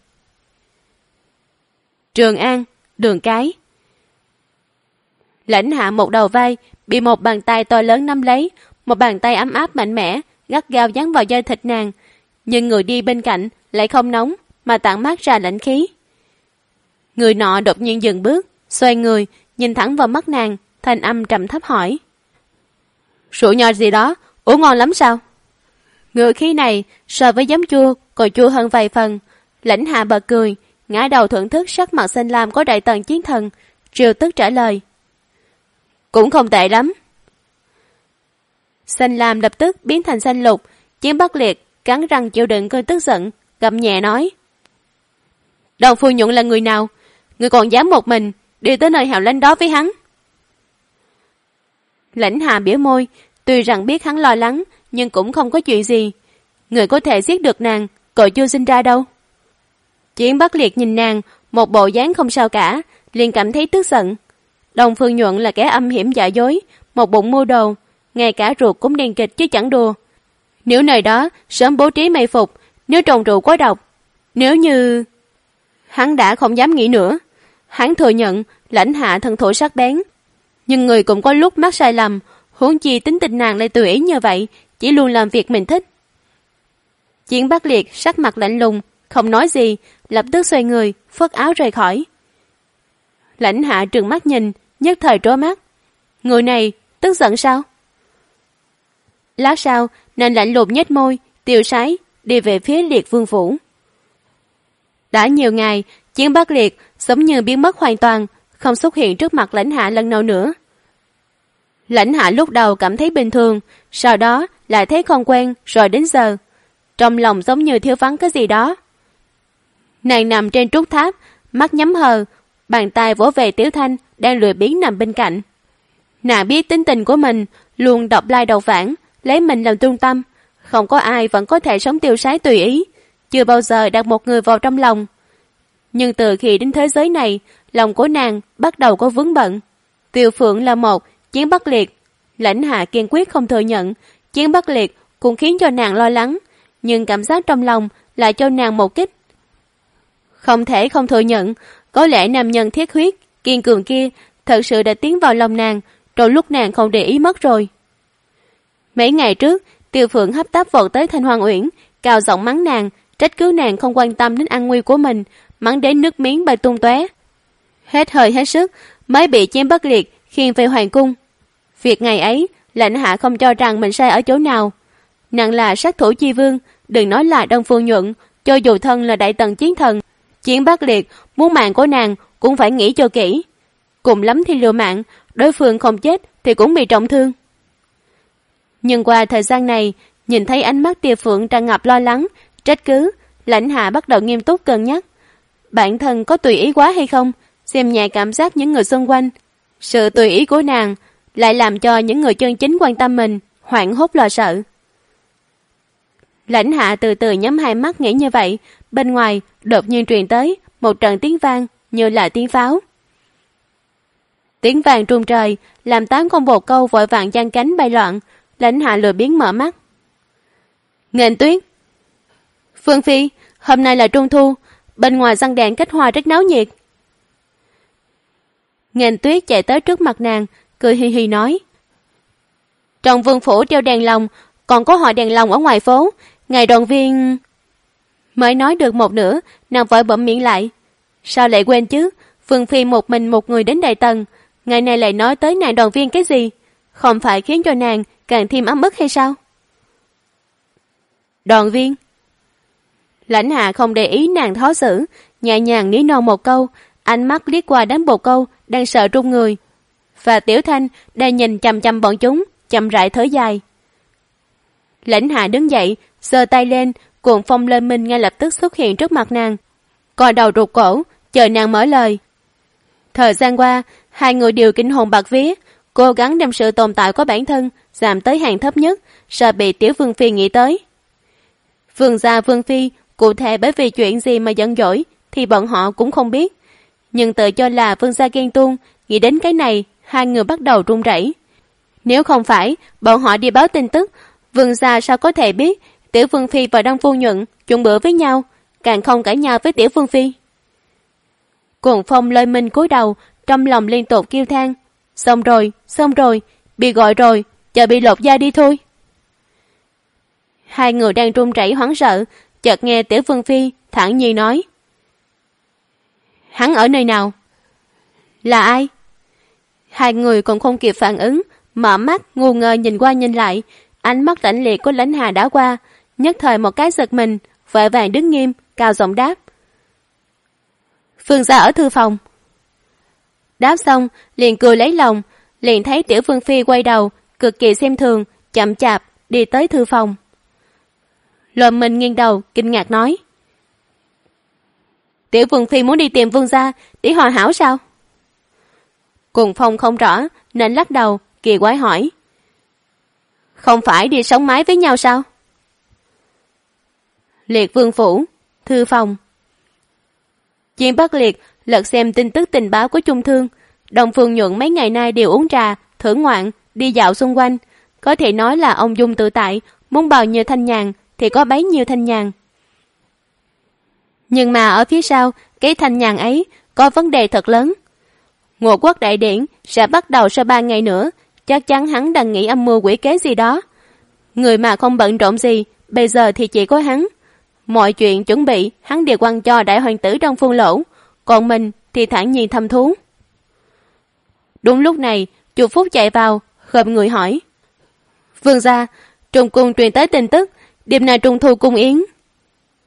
Trường An, đường cái. Lãnh Hạ một đầu vai bị một bàn tay to lớn nắm lấy, một bàn tay ấm áp mạnh mẽ gắt gao dán vào da thịt nàng, nhưng người đi bên cạnh lại không nóng mà tản mát ra lạnh khí. Người nọ đột nhiên dừng bước, xoay người nhìn thẳng vào mắt nàng, thanh âm trầm thấp hỏi. Rượu nho gì đó, uống ngon lắm sao? Ngựa khí này so với giấm chua còn chua hơn vài phần. Lãnh Hạ bật cười, ngã đầu thưởng thức sắc mặt xanh lam của đại tần chiến thần, triều tức trả lời. Cũng không tệ lắm. Xanh lam lập tức biến thành xanh lục. Chiến Bắc Liệt cắn răng chịu đựng cơn tức giận, gầm nhẹ nói. Đồng Phương Nhuận là người nào? Người còn dám một mình đi tới nơi hẻo lánh đó với hắn? Lãnh Hạ bĩu môi, tuy rằng biết hắn lo lắng, nhưng cũng không có chuyện gì. Người có thể giết được nàng, cậu chưa sinh ra đâu. Chiến Bắc Liệt nhìn nàng, một bộ dáng không sao cả, liền cảm thấy tức giận. Đồng Phương Nhuận là kẻ âm hiểm giả dối, một bụng mưu đồ, ngay cả ruột cũng đen kịch chứ chẳng đùa. Nếu nơi đó sớm bố trí mây phục, nếu trồng rượu có độc, nếu như... Hắn đã không dám nghĩ nữa. Hắn thừa nhận Lãnh Hạ thân thủ sắc bén, nhưng người cũng có lúc mắc sai lầm, huống chi tính tình nàng lại tùy ý như vậy, chỉ luôn làm việc mình thích. Chiến Bắc Liệt sắc mặt lạnh lùng, không nói gì, lập tức xoay người, phất áo rời khỏi. Lãnh Hạ trừng mắt nhìn, nhất thời trố mắt. Người này tức giận sao? Lát sau, nàng lạnh lùng nhếch môi, tiêu sái đi về phía Liệt Vương phủ. Đã nhiều ngày, Chiến Bắc Liệt giống như biến mất hoàn toàn, không xuất hiện trước mặt Lãnh Hạ lần nào nữa. Lãnh Hạ lúc đầu cảm thấy bình thường, sau đó lại thấy không quen, rồi đến giờ trong lòng giống như thiếu vắng cái gì đó. Nàng nằm trên trúc tháp, mắt nhắm hờ, bàn tay vỗ về Tiểu Thanh đang lười biếng nằm bên cạnh. Nàng biết tính tình của mình, luôn độc lai đầu phản, lấy mình làm trung tâm, không có ai vẫn có thể sống tiêu sái tùy ý, chưa bao giờ đặt một người vào trong lòng. Nhưng từ khi đến thế giới này, lòng của nàng bắt đầu có vướng bận. Tiêu Phượng là một, Chiến Bắc Liệt. Lãnh Hạ kiên quyết không thừa nhận, Chiến Bắc Liệt cũng khiến cho nàng lo lắng, nhưng cảm giác trong lòng lại cho nàng một kích. Không thể không thừa nhận, có lẽ nam nhân thiết huyết, kiên cường kia thật sự đã tiến vào lòng nàng, rồi lúc nàng không để ý mất rồi. Mấy ngày trước, Tiêu Phượng hấp tấp vọt tới Thanh Hoang Uyển, cao giọng mắng nàng, trách cứ nàng không quan tâm đến an nguy của mình, mắng đến nước miếng bay tung tóe. Hết hơi hết sức mới bị Chiến Bắc Liệt khiêng về hoàng cung. Việc ngày ấy, Lãnh Hạ không cho rằng mình sai ở chỗ nào. Nàng là sát thủ chi vương, đừng nói là Đông Phương Nhuận, cho dù thân là đại tần chiến thần, Chiến Bắc Liệt muốn mạng của nàng cũng phải nghĩ cho kỹ. Cùng lắm thì liều mạng, đối phương không chết thì cũng bị trọng thương. Nhưng qua thời gian này, nhìn thấy ánh mắt Tiêu Phượng tràn ngập lo lắng, trách cứ, Lãnh Hạ bắt đầu nghiêm túc cân nhắc. Bản thân có tùy ý quá hay không, xem nhẹ cảm giác những người xung quanh. Sự tùy ý của nàng lại làm cho những người chân chính quan tâm mình hoảng hốt lo sợ. Lãnh Hạ từ từ nhắm hai mắt nghĩ như vậy, bên ngoài đột nhiên truyền tới một trận tiếng vang như là tiếng pháo. Tiếng vang trung trời làm 8 con bồ câu vội vàng giang cánh bay loạn. Lãnh Hạ lười biếng mở mắt. Nghênh Tuyết. Phương Phi, hôm nay là Trung Thu, bên ngoài răng đèn kết hoa rất náo nhiệt. Nghênh Tuyết chạy tới trước mặt nàng, cười hi hi nói. Trong vương phủ treo đèn lồng, còn có hội đèn lồng ở ngoài phố, ngày đoàn viên... Mới nói được một nửa, nàng vội bậm miệng lại. Sao lại quên chứ, Phương Phi một mình một người đến Đại Tần, ngày này lại nói tới nàng đoàn viên cái gì, không phải khiến cho nàng càng thêm ấm ức hay sao? Đoàn viên. Lãnh Hạ không để ý nàng khó xử, nhẹ nhàng ní non một câu, ánh mắt liếc qua đám bồ câu đang sợ run người, và Tiểu Thanh đang nhìn chằm chằm bọn chúng, chậm rãi thở dài. Lãnh Hạ đứng dậy, giơ tay lên, cuồng phong lên minh ngay lập tức xuất hiện trước mặt nàng, cò đầu rụt cổ, chờ nàng mở lời. Thời gian qua, hai người đều kinh hồn bạt vía, cố gắng đem sự tồn tại của bản thân giảm tới hàng thấp nhất, sợ bị Tiểu Vương Phi nghĩ tới. Vương gia Vương Phi cụ thể bởi vì chuyện gì mà giận dỗi thì bọn họ cũng không biết, nhưng tự cho là Vương gia ghen tuông, nghĩ đến cái này, hai người bắt đầu run rẩy. Nếu không phải bọn họ đi báo tin tức, Vương gia sao có thể biết Tiểu Vương Phi và Đông Phương Nhuận chung bữa với nhau, càng không cãi nhau với Tiểu Vương Phi. Cuồng phong lôi minh cúi đầu, trong lòng liên tục kêu than. Xong rồi, bị gọi rồi, chờ bị lột da đi thôi. Hai người đang run rẩy hoảng sợ, chợt nghe Tiểu Vương Phi thản nhiên nói. Hắn ở nơi nào? Là ai? Hai người còn không kịp phản ứng, mở mắt ngu ngơ nhìn qua nhìn lại, ánh mắt lạnh liệt của Lãnh Hạ đã qua, nhất thời một cái giật mình, vội vàng đứng nghiêm, cao giọng đáp. Phương gia ở thư phòng. Đáp xong, liền cười lấy lòng, liền thấy Tiểu Vương Phi quay đầu, cực kỳ xem thường, chậm chạp đi tới thư phòng. Lôi Minh nghiêng đầu, kinh ngạc nói. Tiểu Vương Phi muốn đi tìm Vương gia để hòa hảo sao? Cuồng phong không rõ nên lắc đầu, kỳ quái hỏi. Không phải đi sống mái với nhau sao? Liệt Vương phủ, thư phòng. Chiến Bắc Liệt lật xem tin tức tình báo của Trung Thương. Đông Phương Nhuận mấy ngày nay đều uống trà, thưởng ngoạn, đi dạo xung quanh. Có thể nói là ông dung tự tại, muốn bao nhiêu thanh nhàn thì có bấy nhiêu thanh nhàn. Nhưng mà ở phía sau, cái thanh nhàn ấy có vấn đề thật lớn. Ngộ Quốc đại điển sẽ bắt đầu sau 3 ngày nữa, chắc chắn hắn đang nghĩ âm mưu quỷ kế gì đó. Người mà không bận rộn gì, bây giờ thì chỉ có hắn. Mọi chuyện chuẩn bị hắn đều quăng cho đại hoàng tử Đông Phương Lỗ, còn mình thì thản nhiên thăm thú. Đúng lúc này, Chu Phúc chạy vào, khom người hỏi. Vương gia, Trung cung truyền tới tin tức, đêm nay Trung thu cung yến.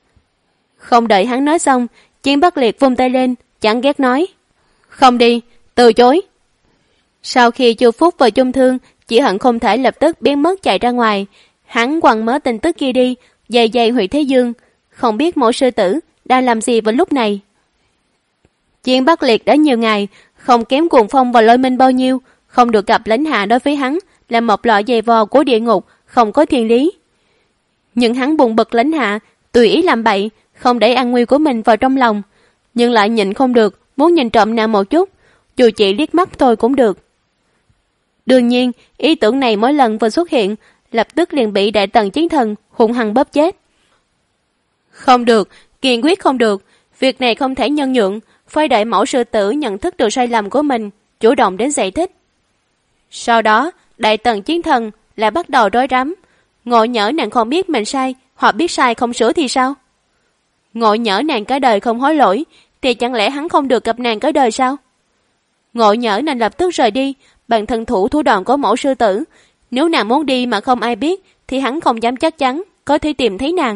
Không đợi hắn nói xong, Chiến Bắc Liệt vung tay lên, chẳng ghét nói. Không đi, Từ chối. Sau khi Chu Phúc và Chung Thương chỉ hận không thể lập tức biến mất chạy ra ngoài, hắn quăng mớ tin tức kia đi, dày dày Huy Thế Dương, không biết Mộ sư tử đang làm gì vào lúc này. Chuyện Bắc Liệt đã nhiều ngày, không kém Cuồng Phong và Lôi Minh bao nhiêu, không được gặp lãnh hạ đối với hắn là một loại giày vò của địa ngục, không có thiên lý. Nhưng hắn buồn bực lãnh hạ, tùy ý làm bậy, không để an nguy của mình vào trong lòng, nhưng lại nhịn không được, muốn nhìn trộm nàng một chút, dù chỉ liếc mắt thôi cũng được. Đương nhiên, ý tưởng này mỗi lần vừa xuất hiện, lập tức liền bị Đại Tần Chiến Thần hung hăng bóp chết. Không được, kiên quyết không được, việc này không thể nhân nhượng, phải đợi Mẫu sư tử nhận thức được sai lầm của mình, chủ động đến giải thích. Sau đó, Đại Tần Chiến Thần lại bắt đầu rối rắm, ngộ nhỡ nàng không biết mình sai, hoặc biết sai không sửa thì sao? Ngộ nhỡ nàng cả đời không hối lỗi, thì chẳng lẽ hắn không được gặp nàng cả đời sao? Ngộ nhỡ nàng lập tức rời đi, bằng thân thủ thủ đoạn của Mẫu sư tử, nếu nàng muốn đi mà không ai biết, thì hắn không dám chắc chắn có thể tìm thấy nàng.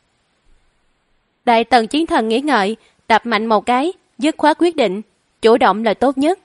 Đại Tần Chiến Thần nghĩ ngợi, đập mạnh một cái, dứt khoát quyết định, chủ động là tốt nhất.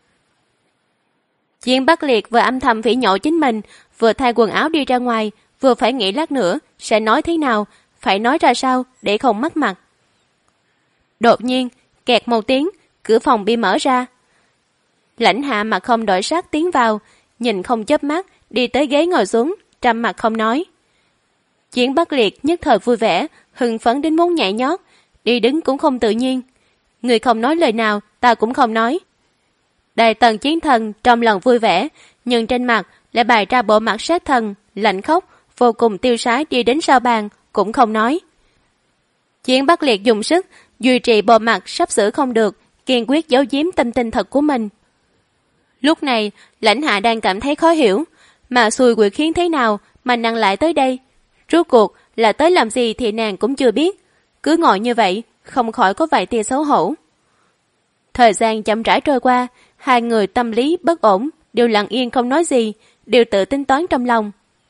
Diên Bắc Liệt vừa âm thầm phỉ nhổ chính mình, vừa thay quần áo đi ra ngoài, vừa phải nghĩ lát nữa sẽ nói thế nào, phải nói ra sao để không mất mặt. Đột nhiên, kẹt một tiếng, cửa phòng bị mở ra. Lãnh hạ mặt không đổi sắc tiến vào, nhìn không chớp mắt, đi tới ghế ngồi xuống, trầm mặt không nói. Chiến Bắc Liệt nhất thời vui vẻ, hưng phấn đến muốn nhảy nhót, đi đứng cũng không tự nhiên. Người không nói lời nào, ta cũng không nói. Đại Tần Chiến Thần trong lòng vui vẻ, nhưng trên mặt lại bày ra bộ mặt sát thần, lạnh khóc, vô cùng tiêu sái đi đến sau bàn, cũng không nói. Chiến Bắc Liệt dùng sức, duy trì bộ mặt sắp sửa không được, kiên quyết giấu giếm tâm tình thật của mình. Lúc này, lãnh hạ đang cảm thấy khó hiểu, mà xui quỷ khiến thế nào mà nàng lại tới đây. Rốt cuộc là tới làm gì thì nàng cũng chưa biết, cứ ngồi như vậy, không khỏi có vài tia xấu hổ. Thời gian chậm rãi trôi qua, hai người tâm lý bất ổn, đều lặng yên không nói gì, đều tự tính toán trong lòng.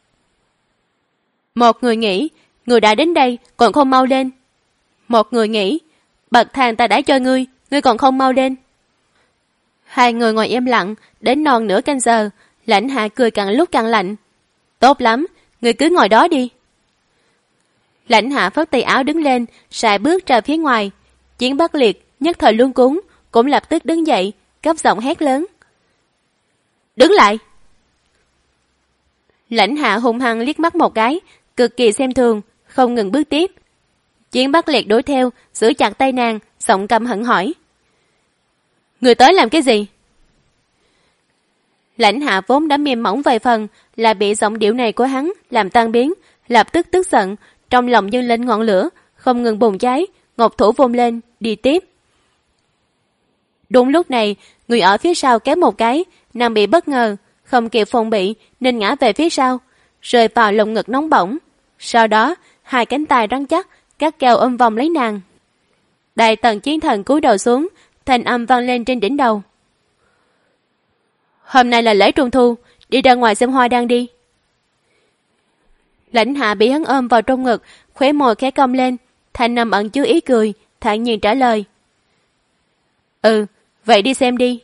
Một người nghĩ, người đã đến đây, còn không mau lên. Một người nghĩ, bậc thang ta đã cho ngươi, ngươi còn không mau lên. Hai người ngồi im lặng, đến non nửa canh giờ, lãnh hạ cười càng lúc càng lạnh. Tốt lắm, ngươi cứ ngồi đó đi. Lãnh hạ phất tay áo đứng lên, sải bước ra phía ngoài. Chiến Bắc Liệt nhất thời luống cuống, cũng lập tức đứng dậy, cấp giọng hét lớn. Đứng lại! Lãnh hạ hung hăng liếc mắt một cái, cực kỳ xem thường, không ngừng bước tiếp. Chiến Bắc Liệt đuổi theo, giữ chặt tay nàng, giọng căm hận hỏi. Người tới làm cái gì? Lãnh hạ vốn đã mềm mỏng vài phần, là bị giọng điệu này của hắn làm tan biến, lập tức tức giận, trong lòng dâng lên ngọn lửa, không ngừng bùng cháy, ngọc thủ vung lên, đi tiếp. Đúng lúc này, người ở phía sau kéo một cái, nàng bị bất ngờ, không kịp phòng bị nên ngã về phía sau, rơi vào lồng ngực nóng bỏng. Sau đó, hai cánh tay rắn chắc, cắt keo ôm vòng lấy nàng. Đại Tần Chiến Thần cúi đầu xuống, thanh âm vang lên trên đỉnh đầu. Hôm nay là lễ Trung Thu, đi ra ngoài xem hoa đăng đi. Lãnh hạ bị hắn ôm vào trong ngực, khóe môi khẽ cong lên, thanh âm ẩn chứa ý cười, thản nhiên trả lời. Ừ, vậy đi xem đi.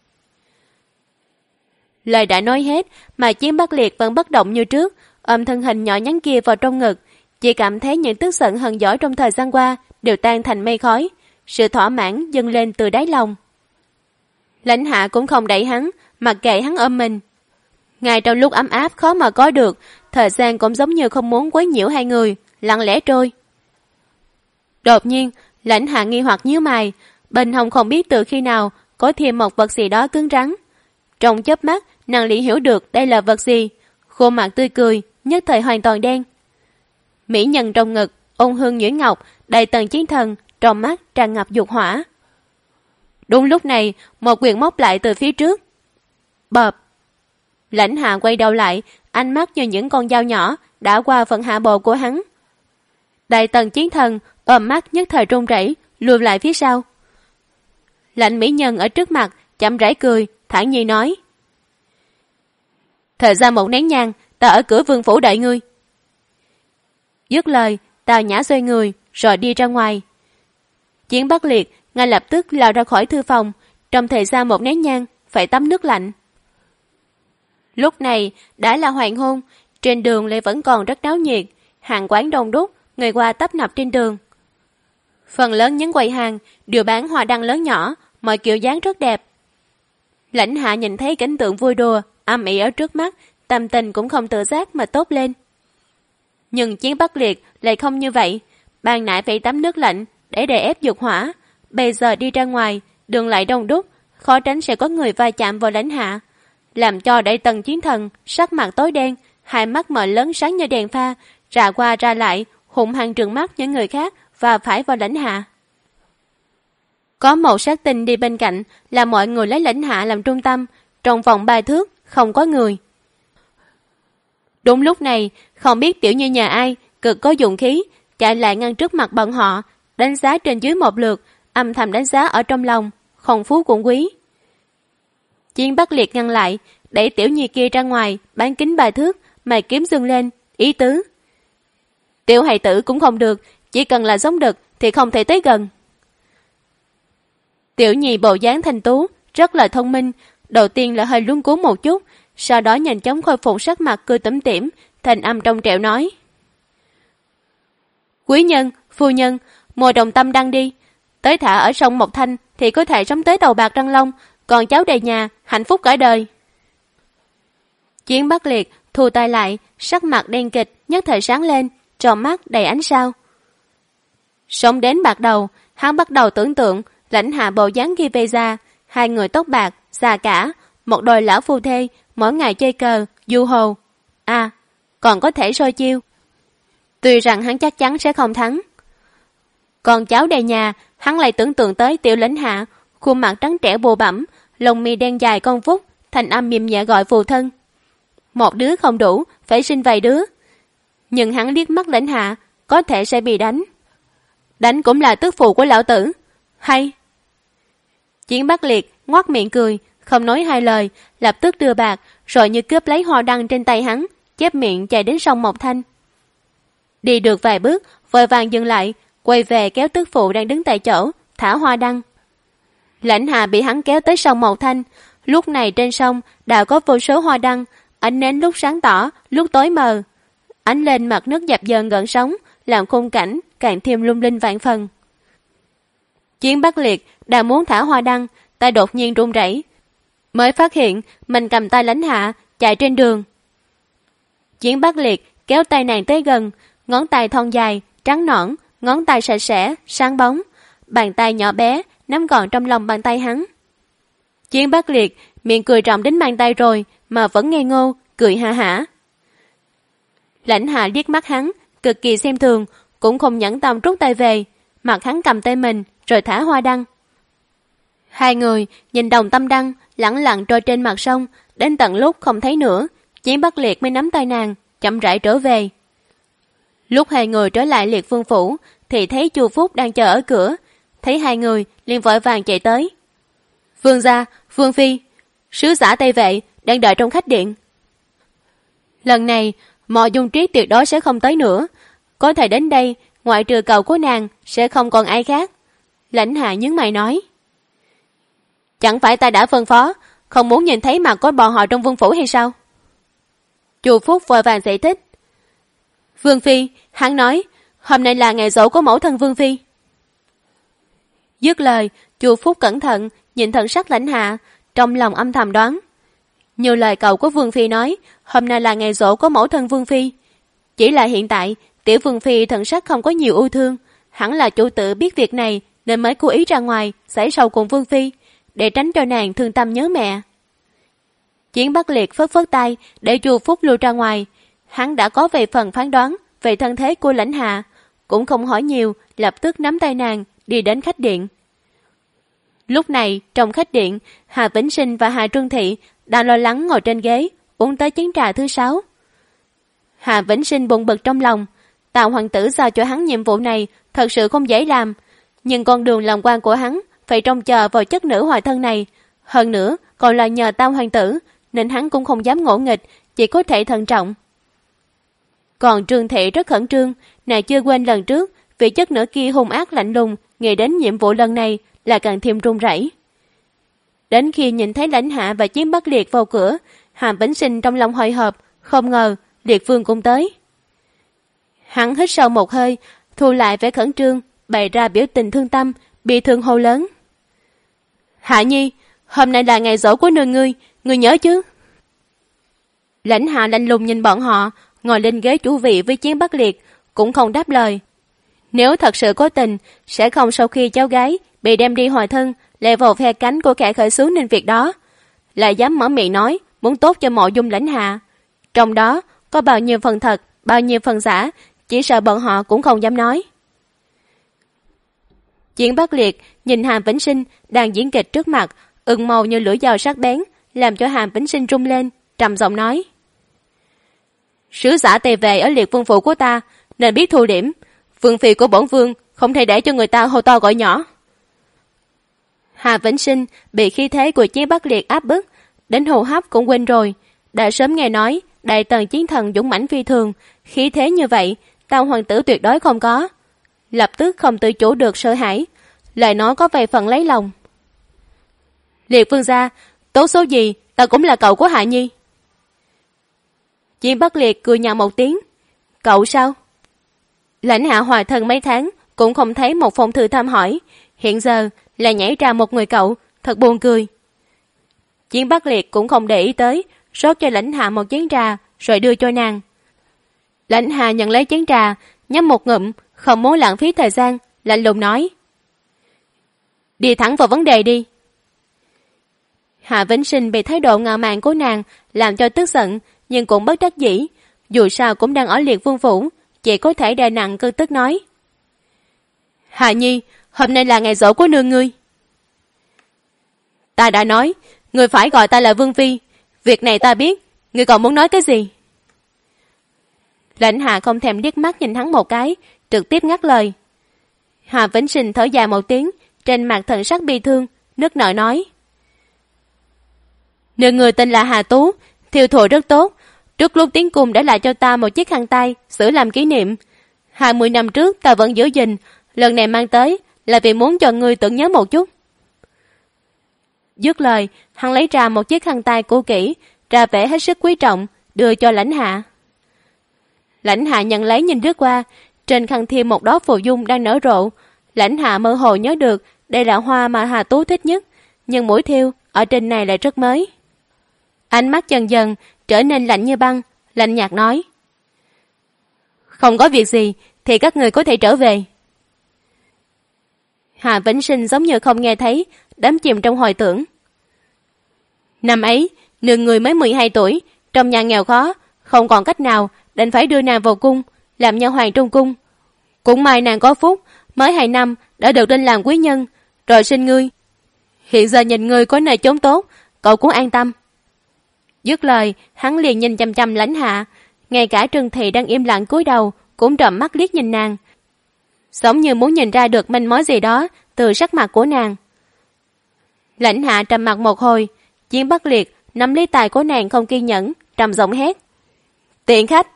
Lời đã nói hết, mà Chiến Bắc Liệt vẫn bất động như trước, ôm thân hình nhỏ nhắn kia vào trong ngực, chỉ cảm thấy những tức giận hờn giỏi trong thời gian qua đều tan thành mây khói, sự thỏa mãn dâng lên từ đáy lòng. Lãnh hạ cũng không đẩy hắn, mặc kệ hắn ôm mình. Ngay trong lúc ấm áp khó mà có được, thời gian cũng giống như không muốn quấy nhiễu hai người, lặng lẽ trôi. Đột nhiên, lãnh hạ nghi hoặc nhíu mày, bên hông không biết từ khi nào có thêm một vật gì đó cứng rắn. Trong chớp mắt, nàng liền hiểu được đây là vật gì, khuôn mặt tươi cười, nhất thời hoàn toàn đen. Mỹ nhân trong ngực, ôn hương nhuyễn ngọc, Đại Tần Chiến Thần, trong mắt tràn ngập dục hỏa. Đúng lúc này, một quyền móc lại từ phía trước. Bợp! Lãnh hạ quay đầu lại, ánh mắt như những con dao nhỏ đã qua phần hạ bộ của hắn. Đại Tần Chiến Thần ôm mắt nhất thời run rẩy, lùi lại phía sau. Lãnh mỹ nhân ở trước mặt chậm rãi cười, thản nhiên nói. Thời gian một nén nhang, ta ở cửa vương phủ đợi ngươi. Dứt lời, Tào Nhã xoay người rồi đi ra ngoài. Chiến Bắc Liệt ngay lập tức lao ra khỏi thư phòng, trong thời gian một nén nhang phải tắm nước lạnh. Lúc này đã là hoàng hôn, trên đường lại vẫn còn rất náo nhiệt, hàng quán đông đúc, người qua tấp nập trên đường. Phần lớn những quầy hàng đều bán hoa đăng lớn nhỏ, mọi kiểu dáng rất đẹp. Lãnh Hạ nhìn thấy cảnh tượng vui đùa, âm ỉ ở trước mắt, tâm tình cũng không tự giác mà tốt lên. Nhưng Chiến Bắc Liệt lại không như vậy, ban nãy phải tắm nước lạnh để đè ép dục hỏa, bây giờ đi ra ngoài, đường lại đông đúc, khó tránh sẽ có người va chạm vào Lãnh Hạ, làm cho Đại Tần Chiến Thần sắc mặt tối đen, hai mắt mở lớn sáng như đèn pha, ra qua ra lại, hung hăng trừng mắt những người khác và phải vào Lãnh Hạ. Có một sát tinh đi bên cạnh là mọi người lấy Lãnh Hạ làm trung tâm, trong vòng 3 thước không có người. Đúng lúc này, không biết tiểu như nhà ai cực có dụng khí chạy lại ngăn trước mặt bọn họ, đánh giá trên dưới một lượt, âm thầm đánh giá ở trong lòng, không phú cũng quý. Chiến Bắc Liệt ngăn lại, đẩy tiểu nhi kia ra ngoài, bán kính 3 thước, mày kiếm dương lên, ý tứ: tiểu hài tử cũng không được, chỉ cần là giống đực thì không thể tới gần. Tiểu nhi bộ dáng thanh tú, rất là thông minh, đầu tiên là hơi luống cuống một chút, sau đó nhanh chóng khôi phục sắc mặt cười tủm tỉm, thành âm trong trẻo nói: quý nhân, phu nhân, mồi đồng tâm đăng đi, tới thả ở sông Mộc Thanh thì có thể sống tới đầu bạc răng long, còn cháu đầy nhà, hạnh phúc cả đời. Chiến Bắc Liệt thu tay lại, sắc mặt đen kịch nhất thời sáng lên, trong mắt đầy ánh sao. Sống đến bạc đầu, hắn bắt đầu tưởng tượng Lãnh Hạ bộ dáng ghi về ra, hai người tóc bạc, già cả, một đôi lão phu thê, mỗi ngày chơi cờ, du hồ. À, còn có thể soi chiêu. Tuy rằng hắn chắc chắn sẽ không thắng. Còn cháu đầy nhà, hắn lại tưởng tượng tới tiểu Lãnh Hạ, khuôn mặt trắng trẻo bù bẩm, lông mi đen dài con vút, thành âm mềm nhẹ gọi phù thân. Một đứa không đủ, phải sinh vài đứa. Nhưng hắn liếc mắt Lãnh Hạ, có thể sẽ bị đánh. Đánh cũng là tước phụ của lão tử. Hay. Chiến Bắc Liệt ngoác miệng cười, không nói hai lời, lập tức đưa bạc, rồi như cướp lấy hoa đăng trên tay hắn, chép miệng chạy đến sông Mộc Thanh. Đi được vài bước, vội vàng dừng lại, quay về kéo tước phụ đang đứng tại chỗ, thả hoa đăng. Lãnh Hạ bị hắn kéo tới sông Mộc Thanh, lúc này trên sông đã có vô số hoa đăng, ánh nến lúc sáng tỏ, lúc tối mờ. Ánh lên mặt nước dập dờn gợn sóng, làm khung cảnh càng thêm lung linh vạn phần. Chiến Bắc Liệt đang muốn thả hoa đăng, tay đột nhiên run rẩy, mới phát hiện mình cầm tay Lãnh Hạ chạy trên đường. Chiến Bắc Liệt kéo tay nàng tới gần, ngón tay thon dài, trắng nõn, ngón tay sạch sẽ, sáng bóng, bàn tay nhỏ bé nắm gọn trong lòng bàn tay hắn. Chiến Bắc Liệt miệng cười rộng đến mang tay rồi mà vẫn ngây ngô, cười ha hả. Lãnh Hạ liếc mắt hắn, cực kỳ xem thường, cũng không nhẫn tâm rút tay về, mặc hắn cầm tay mình rồi thả hoa đăng. Hai người nhìn đồng tâm đăng lẳng lặng trôi trên mặt sông, đến tận lúc không thấy nữa, Chiến Bắc Liệt mới nắm tay nàng chậm rãi trở về. Lúc hai người trở lại Liệt Vương phủ thì thấy Chu Phúc đang chờ ở cửa, thấy hai người liền vội vàng chạy tới. Vương gia, Vương phi, sứ giả Tây Vệ đang đợi trong khách điện. Lần này Mộ Dung Triết tuyệt đối sẽ không tới nữa, có thể đến đây ngoại trừ cậu của nàng sẽ không còn ai khác. Lãnh Hạ nhướng mày nói: chẳng phải ta đã phân phó không muốn nhìn thấy mặt của bọn họ trong vương phủ hay sao? Chu Phúc vội vàng giải thích: Vương phi, hắn nói hôm nay là ngày giỗ của mẫu thân Vương phi. Dứt lời, Chu Phúc cẩn thận nhìn thần sắc Lãnh Hạ, trong lòng âm thầm đoán, như lời cậu của Vương phi nói, hôm nay là ngày giỗ của mẫu thân Vương phi. Chỉ là hiện tại tiểu Vương phi thần sắc không có nhiều ưu thương, hẳn là chủ tử biết việc này nên mới cố ý ra ngoài giải sầu cùng Vương phi, để tránh cho nàng thương tâm nhớ mẹ. Chiến Bắc Liệt phất phất tay để Chu Phúc lui ra ngoài, hắn đã có về phần phán đoán về thân thế của Lãnh Hạ, cũng không hỏi nhiều, lập tức nắm tay nàng đi đến khách điện. Lúc này trong khách điện, Hà Vĩnh Sinh và Hà Trương Thị đang lo lắng ngồi trên ghế uống tới chén trà thứ 6. Hà Vĩnh Sinh buồn bực trong lòng, Tào hoàng tử giao cho hắn nhiệm vụ này thật sự không dễ làm, nhưng con đường làm quan của hắn phải trông chờ vào chất nữ hòa thân này, hơn nữa còn là nhờ Tào hoàng tử, nên hắn cũng không dám ngỗ nghịch, chỉ có thể thận trọng. Còn Trương Thị rất khẩn trương, nàng chưa quên lần trước vị chất nữ kia hung ác lạnh lùng, nghĩ đến nhiệm vụ lần này là càng thêm run rẩy. Đến khi nhìn thấy Lãnh Hạ và Chiến Bắc Liệt vào cửa, Hàm Vĩnh Sinh trong lòng hồi hộp, không ngờ Liệt Vương cũng tới. Hắn hít sâu một hơi, thu lại vẻ khẩn trương, bày ra biểu tình thương tâm, bị thương hô lớn. Hạ Nhi, hôm nay là ngày giỗ của nương ngươi nhớ chứ? Lãnh Hạ lạnh lùng nhìn bọn họ, ngồi lên ghế chủ vị với Chiến Bắc Liệt, cũng không đáp lời. Nếu thật sự có tình, sẽ không sau khi cháu gái bị đem đi hồi thân, lại vào phe cánh của kẻ khởi xướng nên việc đó. Lại dám mở miệng nói, muốn tốt cho Mộ Dung Lãnh Hạ. Trong đó, có bao nhiêu phần thật, bao nhiêu phần giả, chỉ sợ bọn họ cũng không dám nói. Chiến Bắc Liệt nhìn Hàm Vĩnh Sinh đang diễn kịch trước mặt, ửng màu như lưỡi dao sắc bén, làm cho Hàm Vĩnh Sinh rung lên, trầm giọng nói. Sứ giả Tề về ở Liệt Vương phủ của ta, nên biết thu điểm. Vương phi của bổn vương không thể để cho người ta hô to gọi nhỏ. Hà Vĩnh Sinh bị khí thế của Chiến Bắc Liệt áp bức, đến hô hấp cũng quên rồi. Đã sớm nghe nói đại tần chiến thần dũng mãnh phi thường, khí thế như vậy, tam hoàng tử tuyệt đối không có. Lập tức không tự chủ được sợ hãi, lại nói có vài phần lấy lòng. Liệt vương gia, tốt số gì ta cũng là cậu của Hạ Nhi. Chiến Bắc Liệt cười nhạo một tiếng. Cậu sao? Lãnh Hạ hòa thân mấy tháng cũng không thấy một phong thư thăm hỏi, hiện giờ lại nhảy ra một người cậu, thật buồn cười. Chiến Bắc Liệt cũng không để ý tới, rót cho Lãnh Hạ một chén trà rồi đưa cho nàng. Lãnh Hạ nhận lấy chén trà, nhấp một ngụm, không muốn lãng phí thời gian, lạnh lùng nói. Đi thẳng vào vấn đề đi. Hạ Vĩnh Sinh bị thái độ ngạo mạn của nàng làm cho tức giận, nhưng cũng bất đắc dĩ, dù sao cũng đang ở Liệt Vương phủ, chỉ có thể đè nặng cơn tức nói. Hạ Nhi, hôm nay là ngày giỗ của nương ngươi. Ta đã nói, ngươi phải gọi ta là Vương phi, việc này ta biết, ngươi còn muốn nói cái gì? Lãnh Hạ không thèm liếc mắt nhìn hắn một cái, trực tiếp ngắt lời. Hạ Vĩnh Sinh thở dài một tiếng, trên mặt thần sắc bi thương, nức nở nói. Nương người tên là Hà Tú, thiêu thùa rất tốt, trước lúc tiến cung đã lại cho ta một chiếc khăn tay giữ làm kỷ niệm. 20 năm trước ta vẫn giữ gìn, lần này mang tới là vì muốn cho ngươi tưởng nhớ một chút. Dứt lời, hắn lấy ra một chiếc khăn tay cũ kỹ, ra vẻ hết sức quý trọng, đưa cho Lãnh Hạ. Lãnh Hạ nhận lấy nhìn lướt qua, trên khăn thiêm một đóa phù dung đang nở rộ. Lãnh Hạ mơ hồ nhớ được đây là hoa mà Hà Tú thích nhất, nhưng mũi thiêu ở trên này lại rất mới. Ánh mắt dần dần trở nên lạnh như băng, lạnh nhạt nói. Không có việc gì thì các người có thể trở về. Hà Vĩnh Sinh giống như không nghe thấy, đắm chìm trong hồi tưởng. Năm ấy, nương người mới 12 tuổi, trong nhà nghèo khó, không còn cách nào, đành phải đưa nàng vào cung, làm nha hoàn trong cung. Cũng may nàng có phúc, mới 2 năm đã được lên làm quý nhân, rồi sinh ngươi. Hiện giờ nhìn ngươi có nơi chốn tốt, cậu cũng an tâm. Dứt lời, hắn liền nhìn chăm chăm Lãnh Hạ, ngay cả Trừng Thị đang im lặng cúi đầu cũng trợn mắt liếc nhìn nàng, giống như muốn nhìn ra được manh mối gì đó từ sắc mặt của nàng. Lãnh Hạ trầm mặt một hồi, Chiến Bắc Liệt nắm lấy tay của nàng không kiên nhẫn, trầm giọng hét. Tiện khách.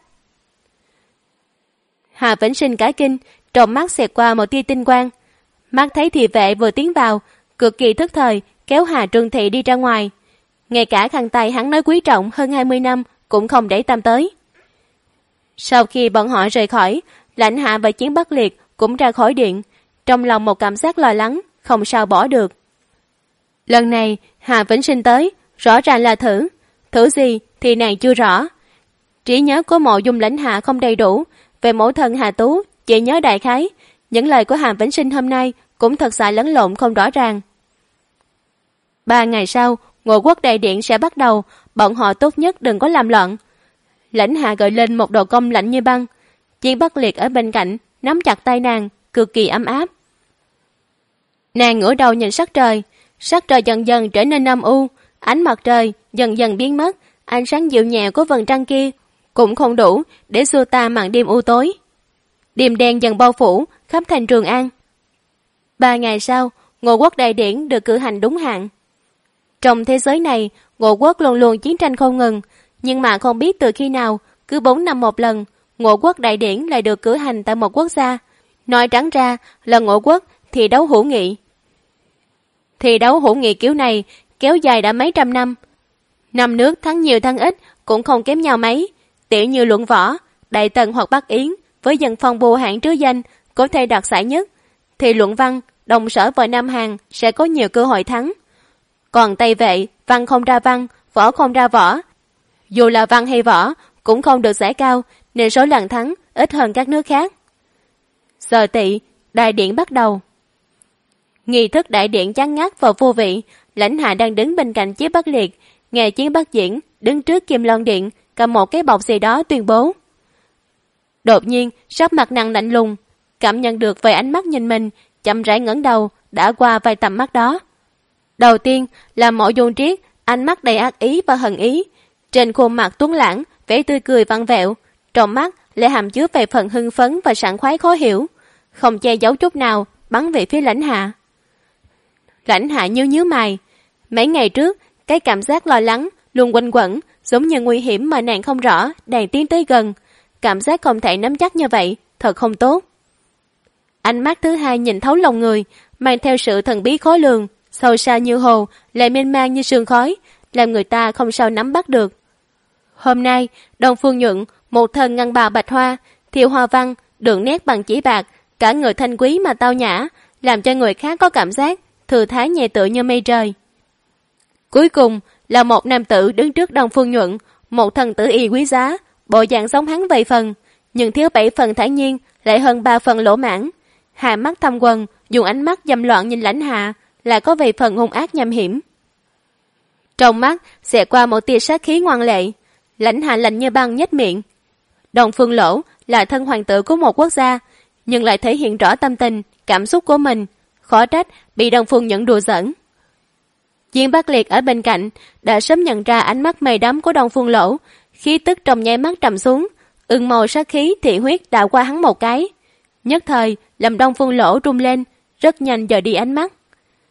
Hà Vĩnh Sinh cả kinh, trong mắt xẹt qua một tia tinh quang. Mắt thấy thị vệ vừa tiến vào, cực kỳ thức thời, kéo Hà Trừng Thị đi ra ngoài. Ngay cả khăn tay hắn nói quý trọng hơn 20 năm cũng không để tâm tới. Sau khi bọn họ rời khỏi, Lãnh Hạ và Chiến Bắc Liệt cũng ra khỏi điện, trong lòng một cảm giác lo lắng, không sao bỏ được. Lần này, Hà Vĩnh Sinh tới, rõ ràng là thử gì thì nàng chưa rõ. Trí nhớ của Mộ Dung Lãnh Hạ không đầy đủ, về mẫu thân Hà Tú chỉ nhớ đại khái, những lời của Hà Vĩnh Sinh hôm nay cũng thật sự lẫn lộn không rõ ràng. 3 ngày sau, Ngộ Quốc đại điện sẽ bắt đầu, bọn họ tốt nhất đừng có làm loạn. Lãnh Hạ gợi lên một độ cong lạnh như băng. Chiến Bắc Liệt ở bên cạnh nắm chặt tay nàng, cực kỳ ấm áp. Nàng ngửa đầu nhìn sắc trời dần dần trở nên âm u, ánh mặt trời dần dần biến mất, ánh sáng dịu nhẹ của vầng trăng kia cũng không đủ để xua tan màn đêm u tối. Đêm đen dần bao phủ khắp thành Trường An. 3 ngày sau, Ngộ Quốc đại điển được cử hành đúng hạn. Trong thế giới này, Ngộ Quốc luôn luôn chiến tranh không ngừng, nhưng mà không biết từ khi nào, cứ 4 năm một lần, Ngộ Quốc đại điển lại được cử hành tại một quốc gia. Nói trắng ra là Ngộ Quốc thi đấu hữu nghị. Thi đấu hữu nghị kiểu này kéo dài đã mấy trăm năm. Năm nước thắng nhiều thắng ít cũng không kém nhau mấy, tỉ như luận võ, Đại Tần hoặc Bắc Yến với dân phong bù hạng trứ danh có thể đạt giải nhất, thì luận văn, Đồng Sở và Nam Hàn sẽ có nhiều cơ hội thắng. Còn Tây Vệ, văn không ra văn, võ không ra võ. Dù là văn hay võ, cũng không được giải cao, nên số lần thắng ít hơn các nước khác. Giờ Tỵ, đại điện bắt đầu. Nghi thức đại điện chán ngắt và vô vị. Lãnh Hạ đang đứng bên cạnh Chiến Bắc Liệt, nghe Chiến Bắc Diễn đứng trước Kim Loan Điện, cầm một cái bọc gì đó tuyên bố. Đột nhiên, sắc mặt nàng lạnh lùng, cảm nhận được về ánh mắt nhìn mình, chậm rãi ngẩng đầu, đã qua vài tầm mắt đó. Đầu tiên là Mộ Dung Triết, ánh mắt đầy ác ý và hận ý, trên khuôn mặt tuấn lãng, vẻ tươi cười vặn vẹo, trong mắt lại hàm chứa về phần hưng phấn và sảng khoái khó hiểu, không che giấu chút nào, bắn về phía Lãnh Hạ. Lãnh Hạ nhíu mày. Mấy ngày trước, cái cảm giác lo lắng luôn quanh quẩn, giống như nguy hiểm mà nàng không rõ đang tiến tới gần. Cảm giác không thể nắm chắc như vậy, thật không tốt. Ánh mắt thứ hai nhìn thấu lòng người, mang theo sự thần bí khó lường, sâu xa như hồ, lại mênh mang như sương khói, làm người ta không sao nắm bắt được. Hôm nay, Đông Phương Nhuận, một thân ngân bào bạch hoa, thiêu hoa văn, đường nét bằng chỉ bạc, cả người thanh quý mà tao nhã, làm cho người khác có cảm giác thư thái nhẹ tựa như mây trời. Cuối cùng là một nam tử đứng trước Đông Phương Nhuận, một thần tử y quý giá, bộ dạng giống hắn vài phần, nhưng thiếu 7 phần thản nhiên, lại hơn 3 phần lỗ mãn. Hai mắt thâm quầng, dùng ánh mắt dâm loạn nhìn Lãnh Hạ, là có vài phần hung ác nham hiểm. Trong mắt xẹt qua một tia sát khí ngoan lệ. Lãnh Hạ lạnh như băng nhếch miệng. Đông Phương Lỗ là thân hoàng tử của một quốc gia, nhưng lại thể hiện rõ tâm tình, cảm xúc của mình, khó trách bị Đông Phương Nhuận đùa giỡn. Chiến Bắc Liệt ở bên cạnh đã sớm nhận ra ánh mắt mê đắm của Đông Phương Lỗ, khí tức trong nháy mắt trầm xuống, ưng màu sát khí thị huyết đạo qua hắn một cái. Nhất thời làm Đông Phương Lỗ rung lên, rất nhanh dời đi ánh mắt.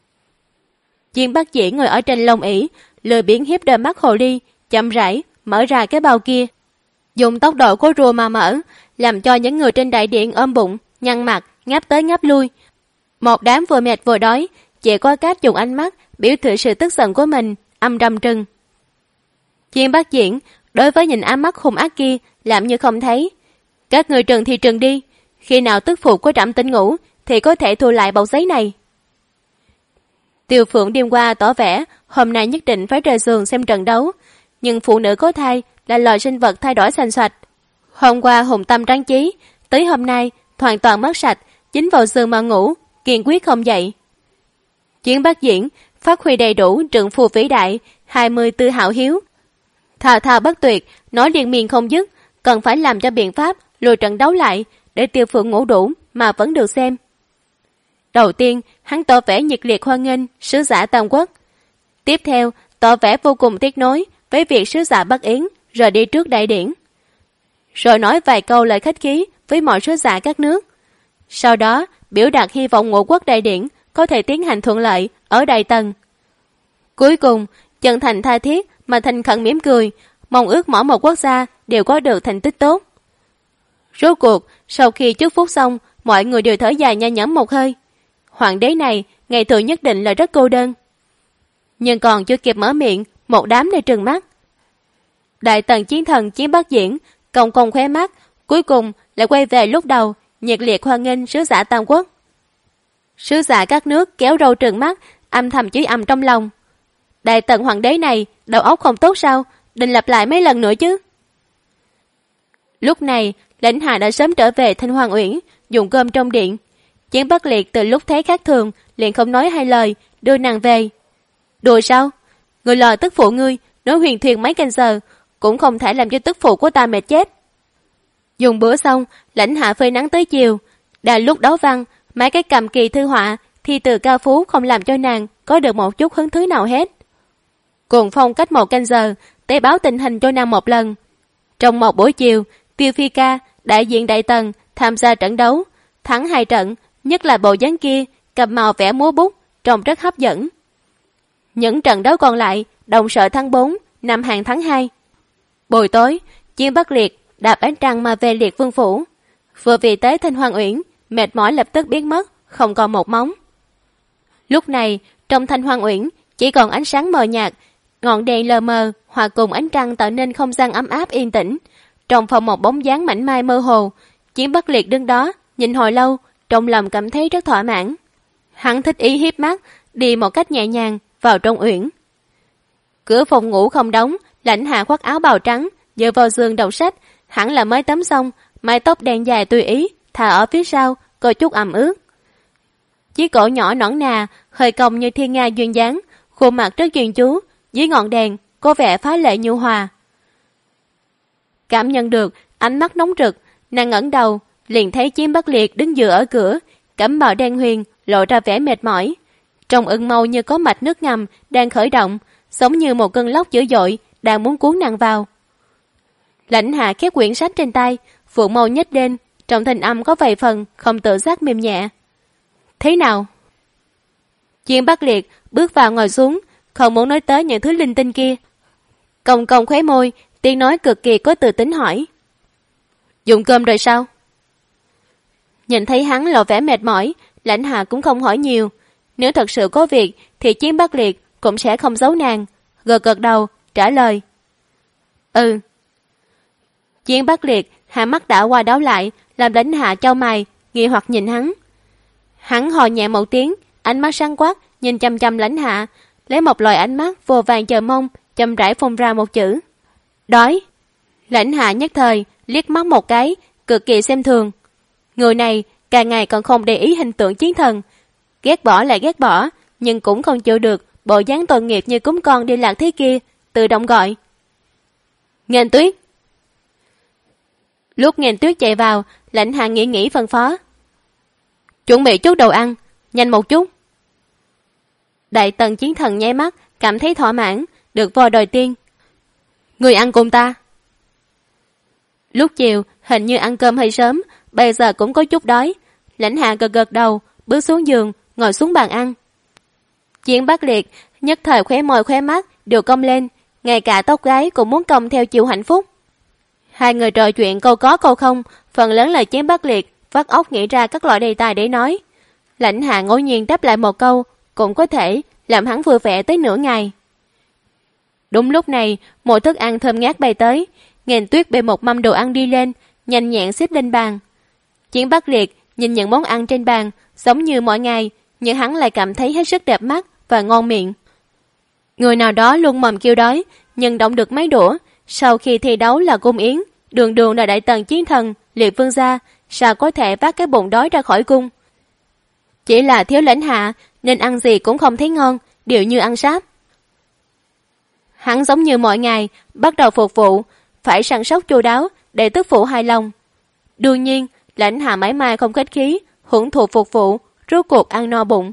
Chiến Bắc Diễn ngồi ở trên lông ỷ, lười biếng hiếp đôi mắt hồ ly, chậm rãi mở ra cái bao kia, dùng tốc độ của rùa mà mở, làm cho những người trên đại điện ôm bụng, nhăn mặt, ngáp tới ngáp lui. Một đám vừa mệt vừa đói, chỉ có cách dùng ánh mắt biểu thị sự tức giận của mình, âm rầm trừng. Chiến Bắc Diễn đối với nhìn ánh mắt hung ác kia làm như không thấy. Các người trừng thì trừng đi, khi nào tức phụ của Trẫm tỉnh ngủ thì có thể thu lại bọc giấy này. Tiêu Phượng đêm qua tỏ vẻ hôm nay nhất định phải rời giường xem trận đấu, nhưng phụ nữ có thai là loài sinh vật thay đổi xanh xoạch. Hôm qua hùng tâm tráng chí, tới hôm nay hoàn toàn mất sạch, chính vào giường mà ngủ, kiên quyết không dậy. Chiến Bắc Diễn phát huy đầy đủ trượng phu vĩ đại, 24 hảo hiếu, thao thao bất tuyệt, nói liên miên không dứt, cần phải làm cho biện pháp lùi trận đấu lại để Tiêu Phượng ngủ đủ mà vẫn được xem. Đầu tiên, hắn tỏ vẻ nhiệt liệt hoan nghênh sứ giả Tam Quốc. Tiếp theo, tỏ vẻ vô cùng tiếc nuối với việc sứ giả Bắc Yến rời đi trước đại điển. Rồi nói vài câu lời khách khí với mọi sứ giả các nước. Sau đó, biểu đạt hy vọng Ngũ Quốc đại điển có thể tiến hành thuận lợi ở Đại Tần. Cuối cùng, chân thành tha thiết mà thành khẩn mỉm cười, mong ước mỗi một quốc gia đều có được thành tích tốt. Rốt cuộc, sau khi chúc phúc xong, mọi người đều thở dài nhẹ nhõm một hơi. Hoàng đế này, ngày thường nhất định là rất cô đơn. Nhưng còn chưa kịp mở miệng, một đám lại trừng mắt. Đại Tần chiến thần Chiến Bắc Diễn, cong cong khóe mắt, cuối cùng lại quay về lúc đầu, nhiệt liệt hoan nghênh sứ giả Tam Quốc. Sứ giả các nước kéo râu trừng mắt, âm thầm chửi ầm trong lòng. Đại Tần hoàng đế này, đầu óc không tốt sao, định lặp lại mấy lần nữa chứ. Lúc này, Lãnh Hạ đã sớm trở về Thanh Hoàng Uyển, dùng cơm trong điện. Chiến Bắc Liệt từ lúc thấy khác thường, liền không nói hai lời, đưa nàng về. Đùa sao? Người lò tức phụ ngươi, nói huyền thuyền mấy canh giờ, cũng không thể làm cho tức phụ của ta mệt chết. Dùng bữa xong, Lãnh Hạ phơi nắng tới chiều. Đã lúc đấu văn, mấy cái cầm kỳ thư họa, thi từ cao phú không làm cho nàng có được một chút hứng thú nào hết. Cuồng Phong cách 1 canh giờ, tế báo tình hình cho nàng một lần. Trong một buổi chiều, Tiêu Phi Ca, đại diện Đại Tần, tham gia trận đấu, thắng 2 trận, nhất là bộ dáng kia, cầm màu vẽ múa bút, trông rất hấp dẫn. Những trận đấu còn lại, Đồng Sở thắng 4, Nam Hàn thắng 2. Buổi tối, Chiến Bắc Liệt đạp ánh trăng mà về Liệt Vương phủ. Vừa về tới Thanh Hoàng Uyển, mệt mỏi lập tức biến mất, không còn một móng. Lúc này, trong Thanh Hoàng Uyển chỉ còn ánh sáng mờ nhạt, ngọn đèn lờ mờ hòa cùng ánh trăng tạo nên không gian ấm áp yên tĩnh. Trong phòng một bóng dáng mảnh mai mơ hồ, Chiến Bắc Liệt đứng đó nhìn hồi lâu, trong lòng cảm thấy rất thỏa mãn. Hắn thích ý hiếp mắt, đi một cách nhẹ nhàng vào trong uyển. Cửa phòng ngủ không đóng, Lãnh Hạ khoác áo bào trắng, dựa vào giường đọc sách, hẳn là mới tắm xong, mái tóc đen dài tùy ý thả ở phía sau, có chút ẩm ướt. Chiếc cổ nhỏ nõn nà, hơi cong như thiên nga duyên dáng, khuôn mặt rất chuyên chú, dưới ngọn đèn có vẻ phá lệ nhu hòa. Cảm nhận được ánh mắt nóng rực, nàng ngẩng đầu, liền thấy Chiến Bắc Liệt đứng dựa ở cửa, cẩm bào đen huyền lộ ra vẻ mệt mỏi. Trong ưng mâu như có mạch nước ngầm đang khởi động, giống như một cơn lốc dữ dội đang muốn cuốn nàng vào. Lãnh Hạ khép quyển sách trên tay, phượng mâu nhếch lên, trong thanh âm có vài phần không tự giác mềm nhẹ. Thế nào? Chiến Bắc Liệt bước vào ngồi xuống, không muốn nói tới những thứ linh tinh kia. Cong cong khóe môi, tiếng nói cực kỳ có tự tính hỏi. Dùng cơm rồi sao? Nhìn thấy hắn lộ vẻ mệt mỏi, Lãnh Hạ cũng không hỏi nhiều. Nếu thật sự có việc thì Chiến Bắc Liệt cũng sẽ không giấu nàng, gật gật đầu trả lời. Ừ. Chiến Bắc Liệt hạ mắt đảo qua đảo lại, làm Lãnh Hạ chau mày, nghi hoặc nhìn hắn. Hắn hò nhẹ một tiếng, ánh mắt sáng quắc nhìn chăm chăm Lãnh Hạ, lấy một loại ánh mắt vô vàng chờ mong, chậm rãi phun ra một chữ. Đói. Lãnh Hạ nhất thời liếc mắt một cái, cực kỳ xem thường. Người này càng ngày còn không để ý hình tượng chiến thần, ghét bỏ lại ghét bỏ, nhưng cũng không chịu được bộ dáng tội nghiệp như cúng con đi lạc thế kia, tự động gọi. Nghênh Tuyết. Lúc Nghênh Tuyết chạy vào, Lãnh Hạ nghĩ phân phó. Chuẩn bị chút đồ ăn, nhanh một chút. Đại tần chiến thần nháy mắt, cảm thấy thỏa mãn, được voi đòi tiên. Người ăn cùng ta. Lúc chiều, hình như ăn cơm hơi sớm, bây giờ cũng có chút đói. Lãnh Hạ gật gật đầu, bước xuống giường, ngồi xuống bàn ăn. Chiến Bắc Liệt nhất thời khóe môi khóe mắt đều cong lên, ngay cả tóc gái cũng muốn cong theo chiều hạnh phúc. Hai người trò chuyện câu có câu không, phần lớn là Chiến Bắc Liệt vắt óc nghĩ ra các loại đề tài để nói. Lãnh Hạ ngẫu nhiên đáp lại một câu, cũng có thể làm hắn vui vẻ tới nửa ngày. Đúng lúc này, một thức ăn thơm ngát bay tới, Nghênh Tuyết bê một mâm đồ ăn đi lên, nhanh nhẹn xếp lên bàn. Chiến Bắc Liệt nhìn những món ăn trên bàn, giống như mọi ngày, nhưng hắn lại cảm thấy hết sức đẹp mắt và ngon miệng. Người nào đó luôn mồm kêu đói, nhưng động được mấy đũa. Sau khi thi đấu là cung yến, đường đường là đại tần chiến thần, liệt vương gia, sao có thể vác cái bụng đói ra khỏi cung? Chỉ là thiếu Lãnh Hạ, nên ăn gì cũng không thấy ngon, đều như ăn sáp. Hắn giống như mọi ngày, bắt đầu phục vụ, phải săn sóc chu đáo để tức phụ hài lòng. Đương nhiên, Lãnh Hạ mãi mai không khách khí, hưởng thụ phục vụ, rốt cuộc ăn no bụng.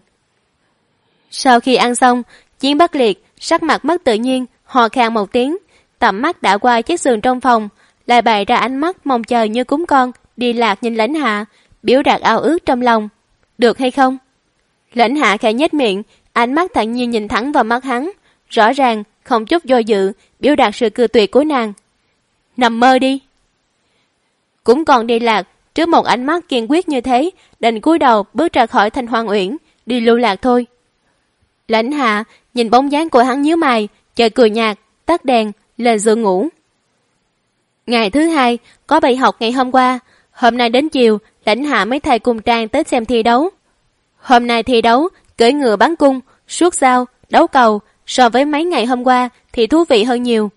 Sau khi ăn xong, Chiến Bắc Liệt sắc mặt mất tự nhiên, hò khan một tiếng, tầm mắt đã qua chiếc giường trong phòng, lại bày ra ánh mắt mong chờ như cúng con đi lạc nhìn Lãnh Hạ, biểu đạt ao ước trong lòng. Được hay không? Lãnh Hạ khẽ nhếch miệng, ánh mắt thản nhiên nhìn thẳng vào mắt hắn, rõ ràng không chút do dự, biểu đạt sự cự tuyệt của nàng. Nằm mơ đi. Cũng còn đi lạc, trước một ánh mắt kiên quyết như thế, đành cúi đầu bước ra khỏi Thanh Hoang Uyển, đi lưu lạc thôi. Lãnh Hạ nhìn bóng dáng của hắn nhíu mày, chợt cười nhạt, tắt đèn, lên giường ngủ. Ngày thứ hai, có bài học ngày hôm qua, hôm nay đến chiều, Lãnh Hạ mới thay cùng Trang tới xem thi đấu. Hôm nay thi đấu, cưỡi ngựa bắn cung, suốt dao, đấu cầu, so với mấy ngày hôm qua thì thú vị hơn nhiều.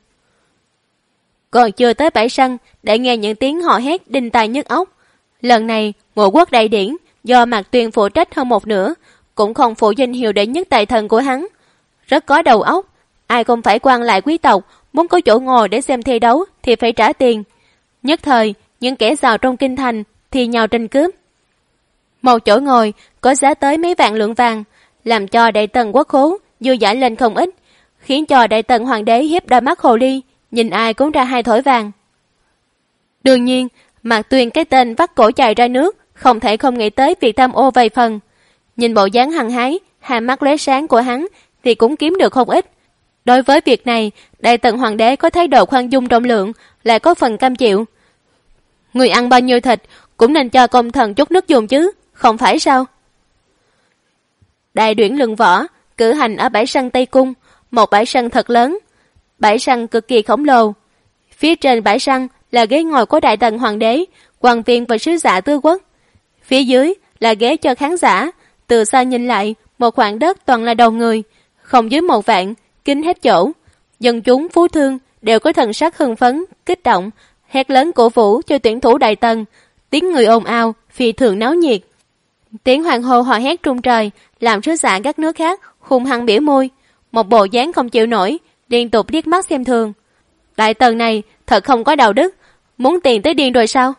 Còn chưa tới bãi sân, đã nghe những tiếng hò hét đinh tai nhức óc. Lần này, Ngũ Quốc đại điển do Mạc Tuyền phụ trách hơn một nửa, cũng không phụ danh hiệu đệ nhất tài thần của hắn. Rất có đầu óc, ai không phải quan lại quý tộc, muốn có chỗ ngồi để xem thi đấu thì phải trả tiền. Nhất thời, những kẻ giàu trong kinh thành thì nhau tranh cướp. Một chỗ ngồi có giá tới mấy vạn lượng vàng, làm cho đại tần quốc khố dư giả lên không ít, khiến cho đại tần hoàng đế hiếp đôi mắt hồ ly, nhìn ai cũng ra hai thỏi vàng. Đương nhiên, Mạc Tuyền cái tên vắt cổ chạy ra nước, không thể không nghĩ tới việc tham ô vài phần. Nhìn bộ dáng hăng hái, hai mắt lóe sáng của hắn thì cũng kiếm được không ít. Đối với việc này, đại tần hoàng đế có thái độ khoan dung rộng lượng, lại có phần cam chịu. Người ăn bao nhiêu thịt cũng nên cho công thần chút nước dùng chứ, không phải sao? Đại Điển lưng võ, cử hành ở bãi săn Tây Cung, một bãi săn thật lớn. Bãi săn cực kỳ khổng lồ. Phía trên bãi săn là ghế ngồi của Đại Tần Hoàng đế, quan viên và sứ giả tứ quốc. Phía dưới là ghế cho khán giả, từ xa nhìn lại, một khoảng đất toàn là đầu người, không dưới 1 vạn, kín hết chỗ. Dân chúng phú thương đều có thần sắc hưng phấn, kích động, hét lớn cổ vũ cho tuyển thủ Đại Tần. Tiếng người ồn ào, phi thường náo nhiệt. Tiếng hoàng hô hò hét trung trời làm sứ giả các nước khác hung hăng biểu môi, một bộ dáng không chịu nổi, liên tục liếc mắt xem thường. Đại Tần này thật không có đạo đức, muốn tiền tới điên rồi sao?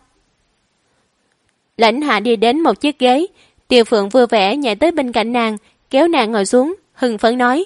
Lãnh Hạ đi đến một chiếc ghế, Tiêu Phượng vui vẻ nhảy tới bên cạnh nàng, kéo nàng ngồi xuống, hưng phấn nói: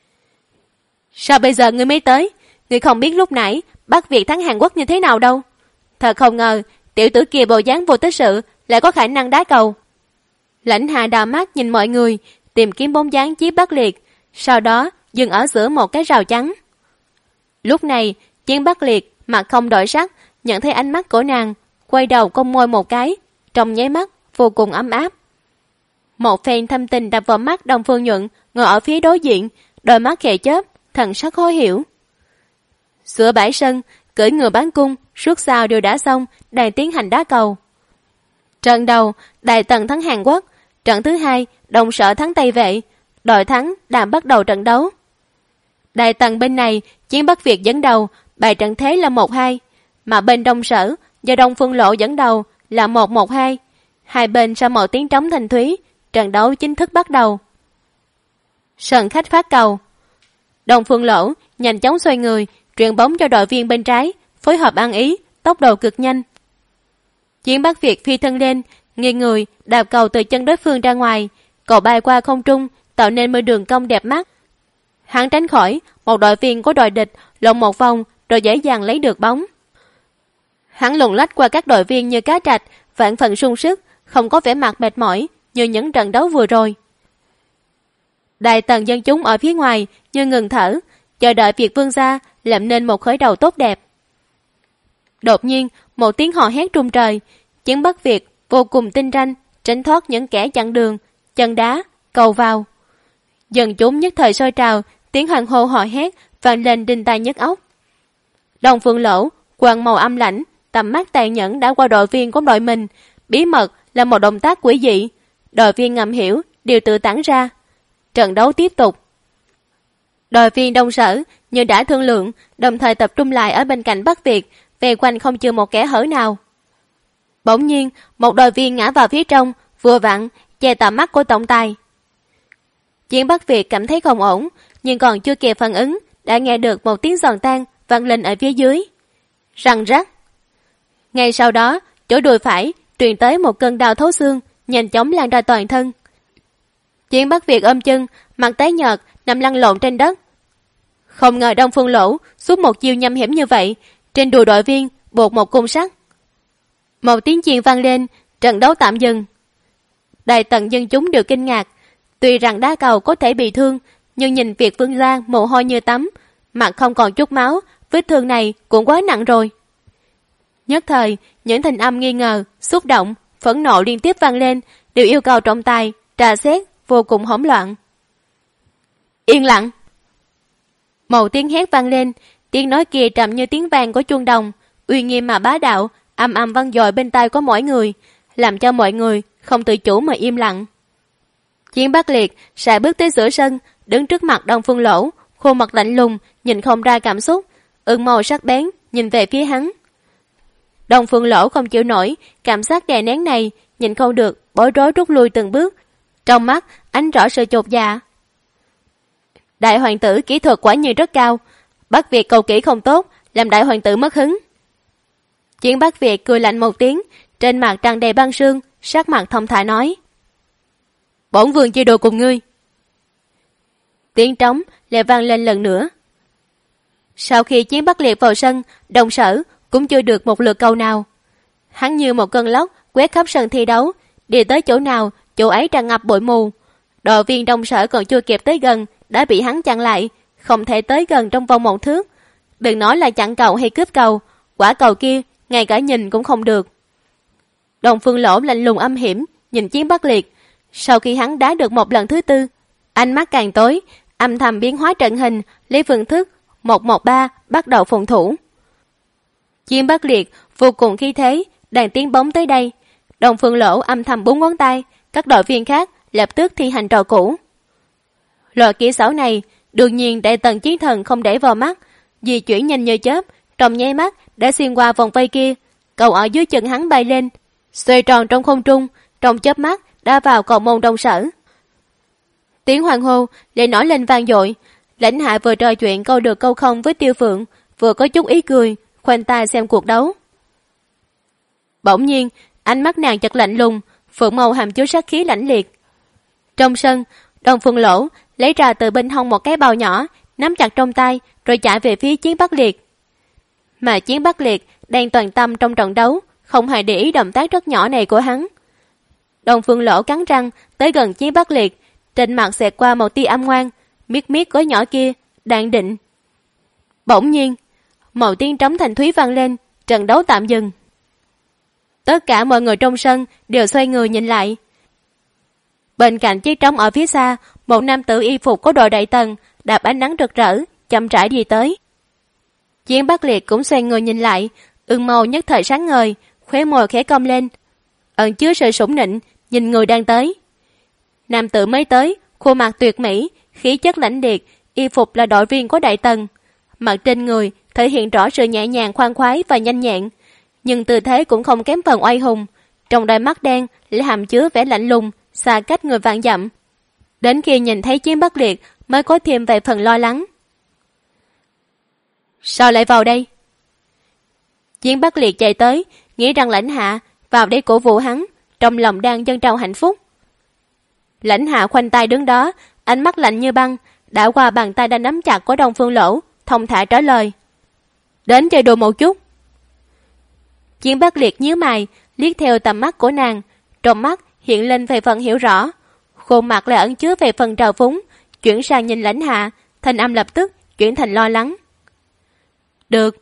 Sao bây giờ ngươi mới tới? Ngươi không biết lúc nãy Bắc Việt thắng Hàn Quốc như thế nào đâu. Thật không ngờ tiểu tử kia bộ dáng vô tích sự lại có khả năng đá cầu. Lãnh Hạ đào mắt nhìn mọi người, tìm kiếm bóng dáng Chiến Bắc Liệt, sau đó dừng ở giữa một cái rào chắn. Lúc này Chiến Bắc Liệt mặt không đổi sắc, nhận thấy ánh mắt của nàng, quay đầu cong môi một cái, trong nháy mắt vô cùng ấm áp. Một phen thâm tình đập vào mắt Đông Phương Nhuận ngồi ở phía đối diện, đôi mắt khẽ chớp, thần sắc khó hiểu. Giữa bãi sân, cưỡi ngựa bán cung, suốt sao đều đã xong, đang tiến hành đá cầu. Trận đầu, Đại Tần thắng Hàn Quốc, trận thứ hai, Đông Sở thắng Tây Vệ, đội thắng đang bắt đầu trận đấu. Đại Tần bên này, Chiến Bắc Việt dẫn đầu, bài trận thế là 1-2, mà bên Đông Sở do Đông Phương Lộ dẫn đầu là 1-1-2. Hai bên sau một tiếng trống thanh thúy, trận đấu chính thức bắt đầu. Sân khách phát cầu. Đông Phương Lộ nhanh chóng xoay người, truyền bóng cho đội viên bên trái, phối hợp ăn ý, tốc độ cực nhanh. Chiến Bắc Việt phi thân lên, nghiêng người, đạp cầu từ chân đối phương ra ngoài, cầu bay qua không trung, tạo nên một đường cong đẹp mắt. Hắn tránh khỏi, một đội viên của đội địch lộn một vòng, rồi dễ dàng lấy được bóng. Hắn luồn lách qua các đội viên như cá trạch, vạn phần sung sức, không có vẻ mặt mệt mỏi như những trận đấu vừa rồi. Đại Tần dân chúng ở phía ngoài như ngừng thở, chờ đợi Việt vương gia làm nên một khởi đầu tốt đẹp. Đột nhiên, một tiếng hò hét trung trời, Chiến Bắc Việt vô cùng tinh ranh, tránh thoát những kẻ chặn đường, chân đá, cầu vào. Dân chúng nhất thời sôi trào, tiếng hoan hô hò hét vang lên đinh tai nhức óc. Đông Phương Lỗ, quần màu âm lãnh, tầm mắt tàn nhẫn đã qua đội viên của đội mình, bí mật là một động tác quỷ dị. Đội viên ngầm hiểu, đều tự tản ra. Trận đấu tiếp tục. Đội viên Đông Sở như đã thương lượng, đồng thời tập trung lại ở bên cạnh Bắc Việt, về quanh không chừa một kẻ hở nào. Bỗng nhiên, một đội viên ngã vào phía trong, vừa vặn che tầm mắt của tổng tài. Chiến Bắc Việt cảm thấy không ổn, nhưng còn chưa kịp phản ứng, đã nghe được một tiếng giòn tan vang lên ở phía dưới. Răng rắc. Ngay sau đó, chỗ đùi phải truyền tới một cơn đau thấu xương, nhanh chóng lan ra toàn thân. Chiến Bắc Việt ôm chân, mặt tái nhợt, nằm lăn lộn trên đất. Không ngờ Đông Phương Lỗ suốt một chiêu nham hiểm như vậy, trên đùi đội viên buộc một cung sắt. Một tiếng chiên vang lên, trận đấu tạm dừng. Đại Tần dân chúng đều kinh ngạc. Tuy rằng đá cầu có thể bị thương, nhưng nhìn Việt vương gia mồ hôi như tắm, mặt không còn chút máu, vết thương này cũng quá nặng rồi. Nhất thời, những thanh âm nghi ngờ, xúc động, phẫn nộ liên tiếp vang lên, đều yêu cầu trọng tài trà xét, vô cùng hỗn loạn. Yên lặng. Một tiếng hét vang lên, tiếng nói kia trầm như tiếng vang của chuông đồng, uy nghiêm mà bá đạo, âm âm vang dội bên tai của mỗi người, làm cho mọi người không tự chủ mà im lặng. Chiến Bắc Liệt sải bước tới giữa sân, đứng trước mặt Đông Phương Lỗ, khuôn mặt lạnh lùng, nhìn không ra cảm xúc, ửng màu sắc bén nhìn về phía hắn. Đông Phương Lỗ không chịu nổi cảm giác đè nén này, nhìn không được, bối rối rút lui từng bước, trong mắt ánh rõ sự chột dạ. Đại hoàng tử kỹ thuật quả nhiên rất cao, Bắc Việt cầu kỹ không tốt, làm đại hoàng tử mất hứng. Chiến Bắc Việt cười lạnh một tiếng, trên mặt tràn đầy băng sương, sắc mặt thông thả nói: Bổn vương chia đồ cùng ngươi. Tiếng trống lại vang lên lần nữa. Sau khi Chiến Bắc Liệt vào sân, Đông Sở cũng chưa được một lượt cầu nào. Hắn như một cơn lốc quét khắp sân thi đấu, đi tới chỗ nào chỗ ấy tràn ngập bụi mù. Đội viên Đông Sở còn chưa kịp tới gần đã bị hắn chặn lại, không thể tới gần trong vòng 1 thước. Đừng nói là chặn cầu hay cướp cầu, quả cầu kia ngay cả nhìn cũng không được. Đông Phương Lỗ lạnh lùng âm hiểm nhìn Chiến Bắc Liệt. Sau khi hắn đá được một lần thứ tư, Ánh mắt càng tối, âm thầm biến hóa trận hình, lấy phương thức 113 bắt đầu phòng thủ. Chiến Bắc Liệt vô cùng khí thế, đang tiến bóng tới đây. Đồng Phương Lỗ âm thầm búng ngón tay, các đội viên khác lập tức thi hành trò cũ. Loại kỹ xảo này, đương nhiên Đại Tần Chiến Thần không để vào mắt, di chuyển nhanh như chớp, trong nháy mắt đã xuyên qua vòng vây kia, cầu ở dưới chân hắn bay lên, xoay tròn trong không trung, trong chớp mắt đã vào cầu môn Đông Sở. Tiếng hoan hô lại nổi lên vang dội. Lãnh Hạ vừa trò chuyện câu được câu không với Tiêu Phượng, vừa có chút ý cười, khoanh tay xem cuộc đấu. Bỗng nhiên, ánh mắt nàng chợt lạnh lùng, phượng màu hàm chứa sát khí lãnh liệt. Trong sân, Đồng Phương Lỗ lấy ra từ bên hông một cái bao nhỏ, nắm chặt trong tay, rồi chạy về phía Chiến Bắc Liệt. Mà Chiến Bắc Liệt đang toàn tâm trong trận đấu, không hề để ý động tác rất nhỏ này của hắn. Đồng Phương Lỗ cắn răng tới gần Chiến Bắc Liệt, trên mặt xẹt qua một tia âm ngoan, miết miết gói nhỏ kia, đang định. Bỗng nhiên, một tiếng trống thanh thúy vang lên, trận đấu tạm dừng. Tất cả mọi người trong sân đều xoay người nhìn lại. Bên cạnh chiếc trống ở phía xa, một nam tử y phục có đội Đại Tần, đạp ánh nắng rực rỡ, chậm rãi đi tới. Chiến Bắc Liệt cũng xoay người nhìn lại, ưng màu nhất thời sáng ngời, khóe môi khẽ cong lên, ẩn chứa sự sủng nịnh, nhìn người đang tới. Nam tử mới tới, khuôn mặt tuyệt mỹ, khí chất lãnh liệt, y phục là đội viên của Đại Tần. Mặt trên người thể hiện rõ sự nhẹ nhàng khoan khoái và nhanh nhẹn, nhưng tư thế cũng không kém phần oai hùng. Trong đôi mắt đen lại hàm chứa vẻ lạnh lùng, xa cách người vạn dặm. Đến khi nhìn thấy Chiến Bắc Liệt mới có thêm vài phần lo lắng. Sao lại vào đây? Chiến Bắc Liệt chạy tới, nghĩ rằng Lãnh Hạ vào để cổ vũ hắn, trong lòng đang dâng trào hạnh phúc. Lãnh Hạ khoanh tay đứng đó, ánh mắt lạnh như băng, đã qua bàn tay đang nắm chặt của Đồng Phương Lỗ, thông thả trả lời. Đến chơi đùa một chút. Chiến Bắc Liệt nhíu mày, liếc theo tầm mắt của nàng, trong mắt hiện lên vài phần hiểu rõ, khuôn mặt lại ẩn chứa vài phần trào phúng, chuyển sang nhìn Lãnh Hạ, thanh âm lập tức chuyển thành lo lắng. Được.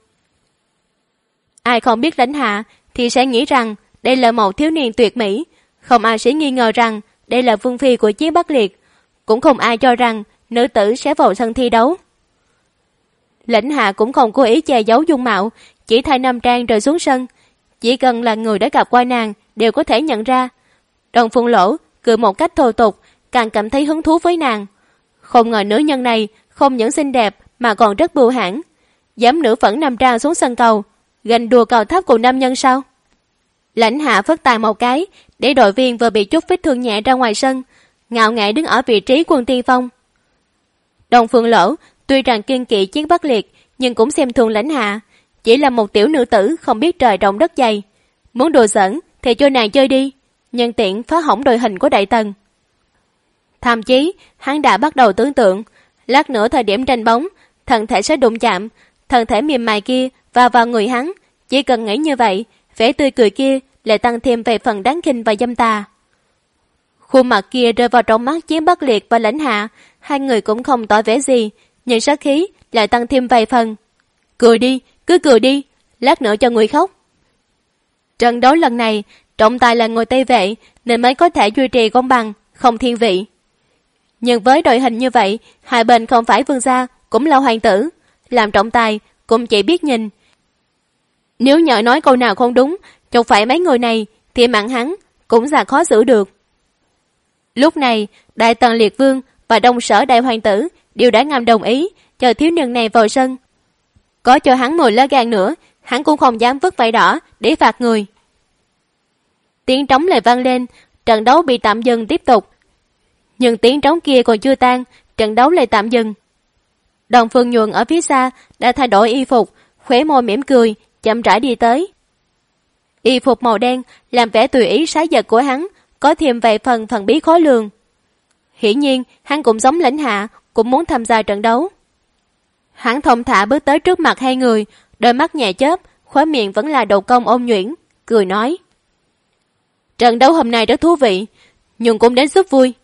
Ai không biết Lãnh Hạ thì sẽ nghĩ rằng đây là một thiếu niên tuyệt mỹ, không ai sẽ nghi ngờ rằng đây là vương phi của Chiến Bắc Liệt, cũng không ai cho rằng nữ tử sẽ vào sân thi đấu. Lãnh Hạ cũng không cố ý che giấu dung mạo, chỉ thay nam trang rồi xuống sân, chỉ cần là người đã gặp qua nàng đều có thể nhận ra. Đồng Phương Lỗ cười một cách thô tục, càng cảm thấy hứng thú với nàng. Không ngờ nữ nhân này không những xinh đẹp mà còn rất bưu hãn, dám nữ phẫn nam trang xuống sân cầu, ganh đua cao thấp cùng nam nhân sao? Lãnh Hạ phất tay một cái, để đội viên vừa bị chút vết thương nhẹ ra ngoài sân, ngạo nghễ đứng ở vị trí quân tiên phong. Đồng Phương Lỗ tuy rằng kiên kỵ Chiến Bắc Liệt, nhưng cũng xem thường Lãnh Hạ, chỉ là một tiểu nữ tử không biết trời rộng đất dày, muốn đùa giỡn thì cho nàng chơi đi, nhân tiện phá hỏng đội hình của Đại Tần. Thậm chí hắn đã bắt đầu tưởng tượng, lát nữa thời điểm tranh bóng, thân thể sẽ đụng chạm, thân thể mềm mại kia vào người hắn, chỉ cần nghĩ như vậy, vẻ tươi cười kia lại tăng thêm vài phần đáng khinh và dâm tà. Khuôn mặt kia rơi vào trong mắt Chiến Bắc Liệt và Lãnh Hạ, hai người cũng không tỏ vẻ gì, nhưng sát khí lại tăng thêm vài phần. Cười đi, cứ cười đi, lát nữa cho người khóc. Trận đấu lần này, trọng tài là người Tây Vệ nên mới có thể duy trì công bằng, không thiên vị. Nhưng với đội hình như vậy, hai bên không phải vương gia cũng là hoàng tử, làm trọng tài cũng chỉ biết nhìn. Nếu nhỡ nói câu nào không đúng, chọc phải mấy người này thì mạng hắn cũng là khó xử được. Lúc này, Đại Tần Liệt Vương và Đông Sở Đại Hoàng tử đều đã ngầm đồng ý cho thiếu niên này vào sân. Có cho hắn 10 lá gan nữa, hắn cũng không dám vứt vải đỏ để phạt người. Tiếng trống lại vang lên, trận đấu bị tạm dừng tiếp tục. Nhưng tiếng trống kia còn chưa tan, trận đấu lại tạm dừng. Đồng Phương Nhuận ở phía xa đã thay đổi y phục, khóe môi mỉm cười, chậm rãi đi tới. Y phục màu đen làm vẻ tùy ý sái giật của hắn có thêm vài phần thần bí khó lường. Hiển nhiên hắn cũng giống Lãnh Hạ, cũng muốn tham gia trận đấu. Hắn thông thả bước tới trước mặt hai người, đôi mắt nhẹ chớp, khóe miệng vẫn là độ cong ôn nhuyễn, cười nói: Trận đấu hôm nay rất thú vị, nhưng cũng đến giúp vui.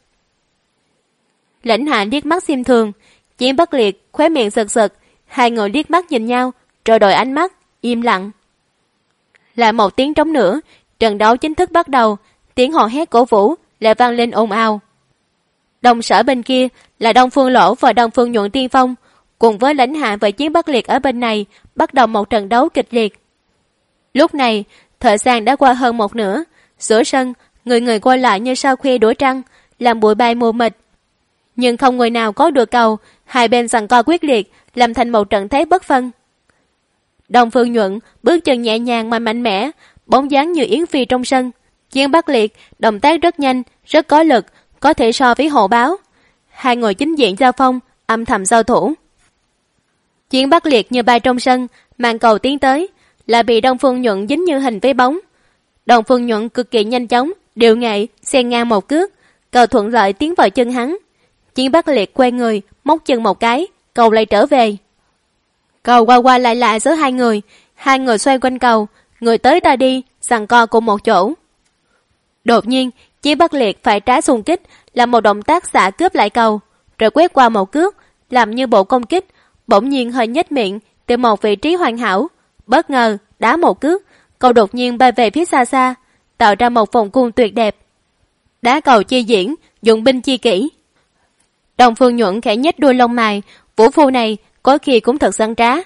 Lãnh Hạ liếc mắt xem thường, Chiến Bắc Liệt khóe miệng sực sực, hai người liếc mắt nhìn nhau, rồi đổi ánh mắt, im lặng. Lại một tiếng trống nữa, trận đấu chính thức bắt đầu, tiếng hò hét cổ vũ lại vang lên ồn ào. Đồng Sở bên kia là Đông Phương Lỗ và Đông Phương Nhuận tiên phong, cùng với Lãnh Hạ và Chiến Bắc Liệt ở bên này bắt đầu một trận đấu kịch liệt. Lúc này, thời gian đã qua hơn một nửa, giữa sân, người người qua lại như sao khuya đuổi trăng, làm bụi bay mù mịt. Nhưng không người nào có được cầu, hai bên giằng co quyết liệt, làm thành một trận thế bất phân. Đông Phương Nhuận bước chân nhẹ nhàng mà mạnh mẽ, bóng dáng như yến phi trong sân. Chiến Bắc Liệt động tác rất nhanh, rất có lực, có thể so với Hộ Báo. Hai người chính diện giao phong, âm thầm giao thủ. Chiến Bắc Liệt như bay trong sân, mang cầu tiến tới, lại bị Đông Phương Nhuận dính như hình với bóng. Đông Phương Nhuận cực kỳ nhanh chóng, điệu nghệ, xen ngang một cước, cầu thuận lợi tiến vào chân hắn. Chiến Bắc Liệt quay người, móc chân một cái, cầu lại trở về. Cầu qua qua lại lại giữa hai người xoay quanh cầu, người tới ta đi, giằng co cùng một chỗ. Đột nhiên, Chiến Bắc Liệt phải trái xung kích, làm một động tác xả cướp lại cầu, rồi quét qua một cước, làm như bộ công kích, bỗng nhiên hơi nhếch miệng, tìm một vị trí hoàn hảo, bất ngờ đá một cước, cầu đột nhiên bay về phía xa xa, tạo ra một vòng cung tuyệt đẹp. Đá cầu chi diễn, dụng binh chi kỹ. Đông Phương Nhuận khẽ nhếch đuôi lông mày, vũ phu này có khi cũng thật săn trá.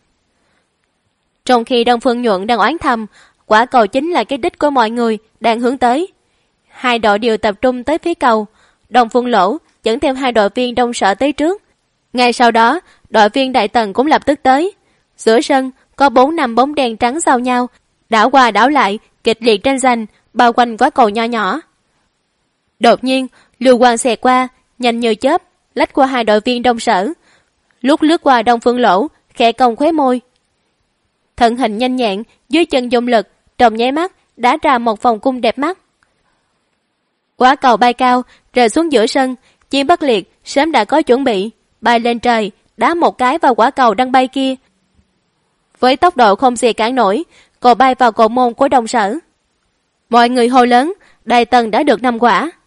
Trong khi Đông Phương Nhuận đang oán thầm, quả cầu chính là cái đích của mọi người đang hướng tới. Hai đội đều tập trung tới phía cầu. Đông Phương Lỗ dẫn theo hai đội viên Đông Sở tới trước. Ngay sau đó, đội viên Đại Tần cũng lập tức tới. Giữa sân có 4-5 bóng đen trắng giao nhau, đảo qua đảo lại, kịch liệt tranh giành, bao quanh quả cầu nho nhỏ. Đột nhiên, lưu quang xẹt qua, nhanh như chớp, lách qua hai đội viên Đông Sở. Lúc lướt qua Đông Phương Lỗ, khẽ cong khóe môi. Thân hình nhanh nhẹn, dưới chân dùng lực, trong nháy mắt đá ra một vòng cung đẹp mắt. Quả cầu bay cao, rơi xuống giữa sân. Chiến Bắc Liệt sớm đã có chuẩn bị, bay lên trời, đá một cái vào quả cầu đang bay kia. Với tốc độ không gì cản nổi, cầu bay vào cầu môn của Đông Sở. Mọi người hô lớn, Đại Tần đã được 5 quả.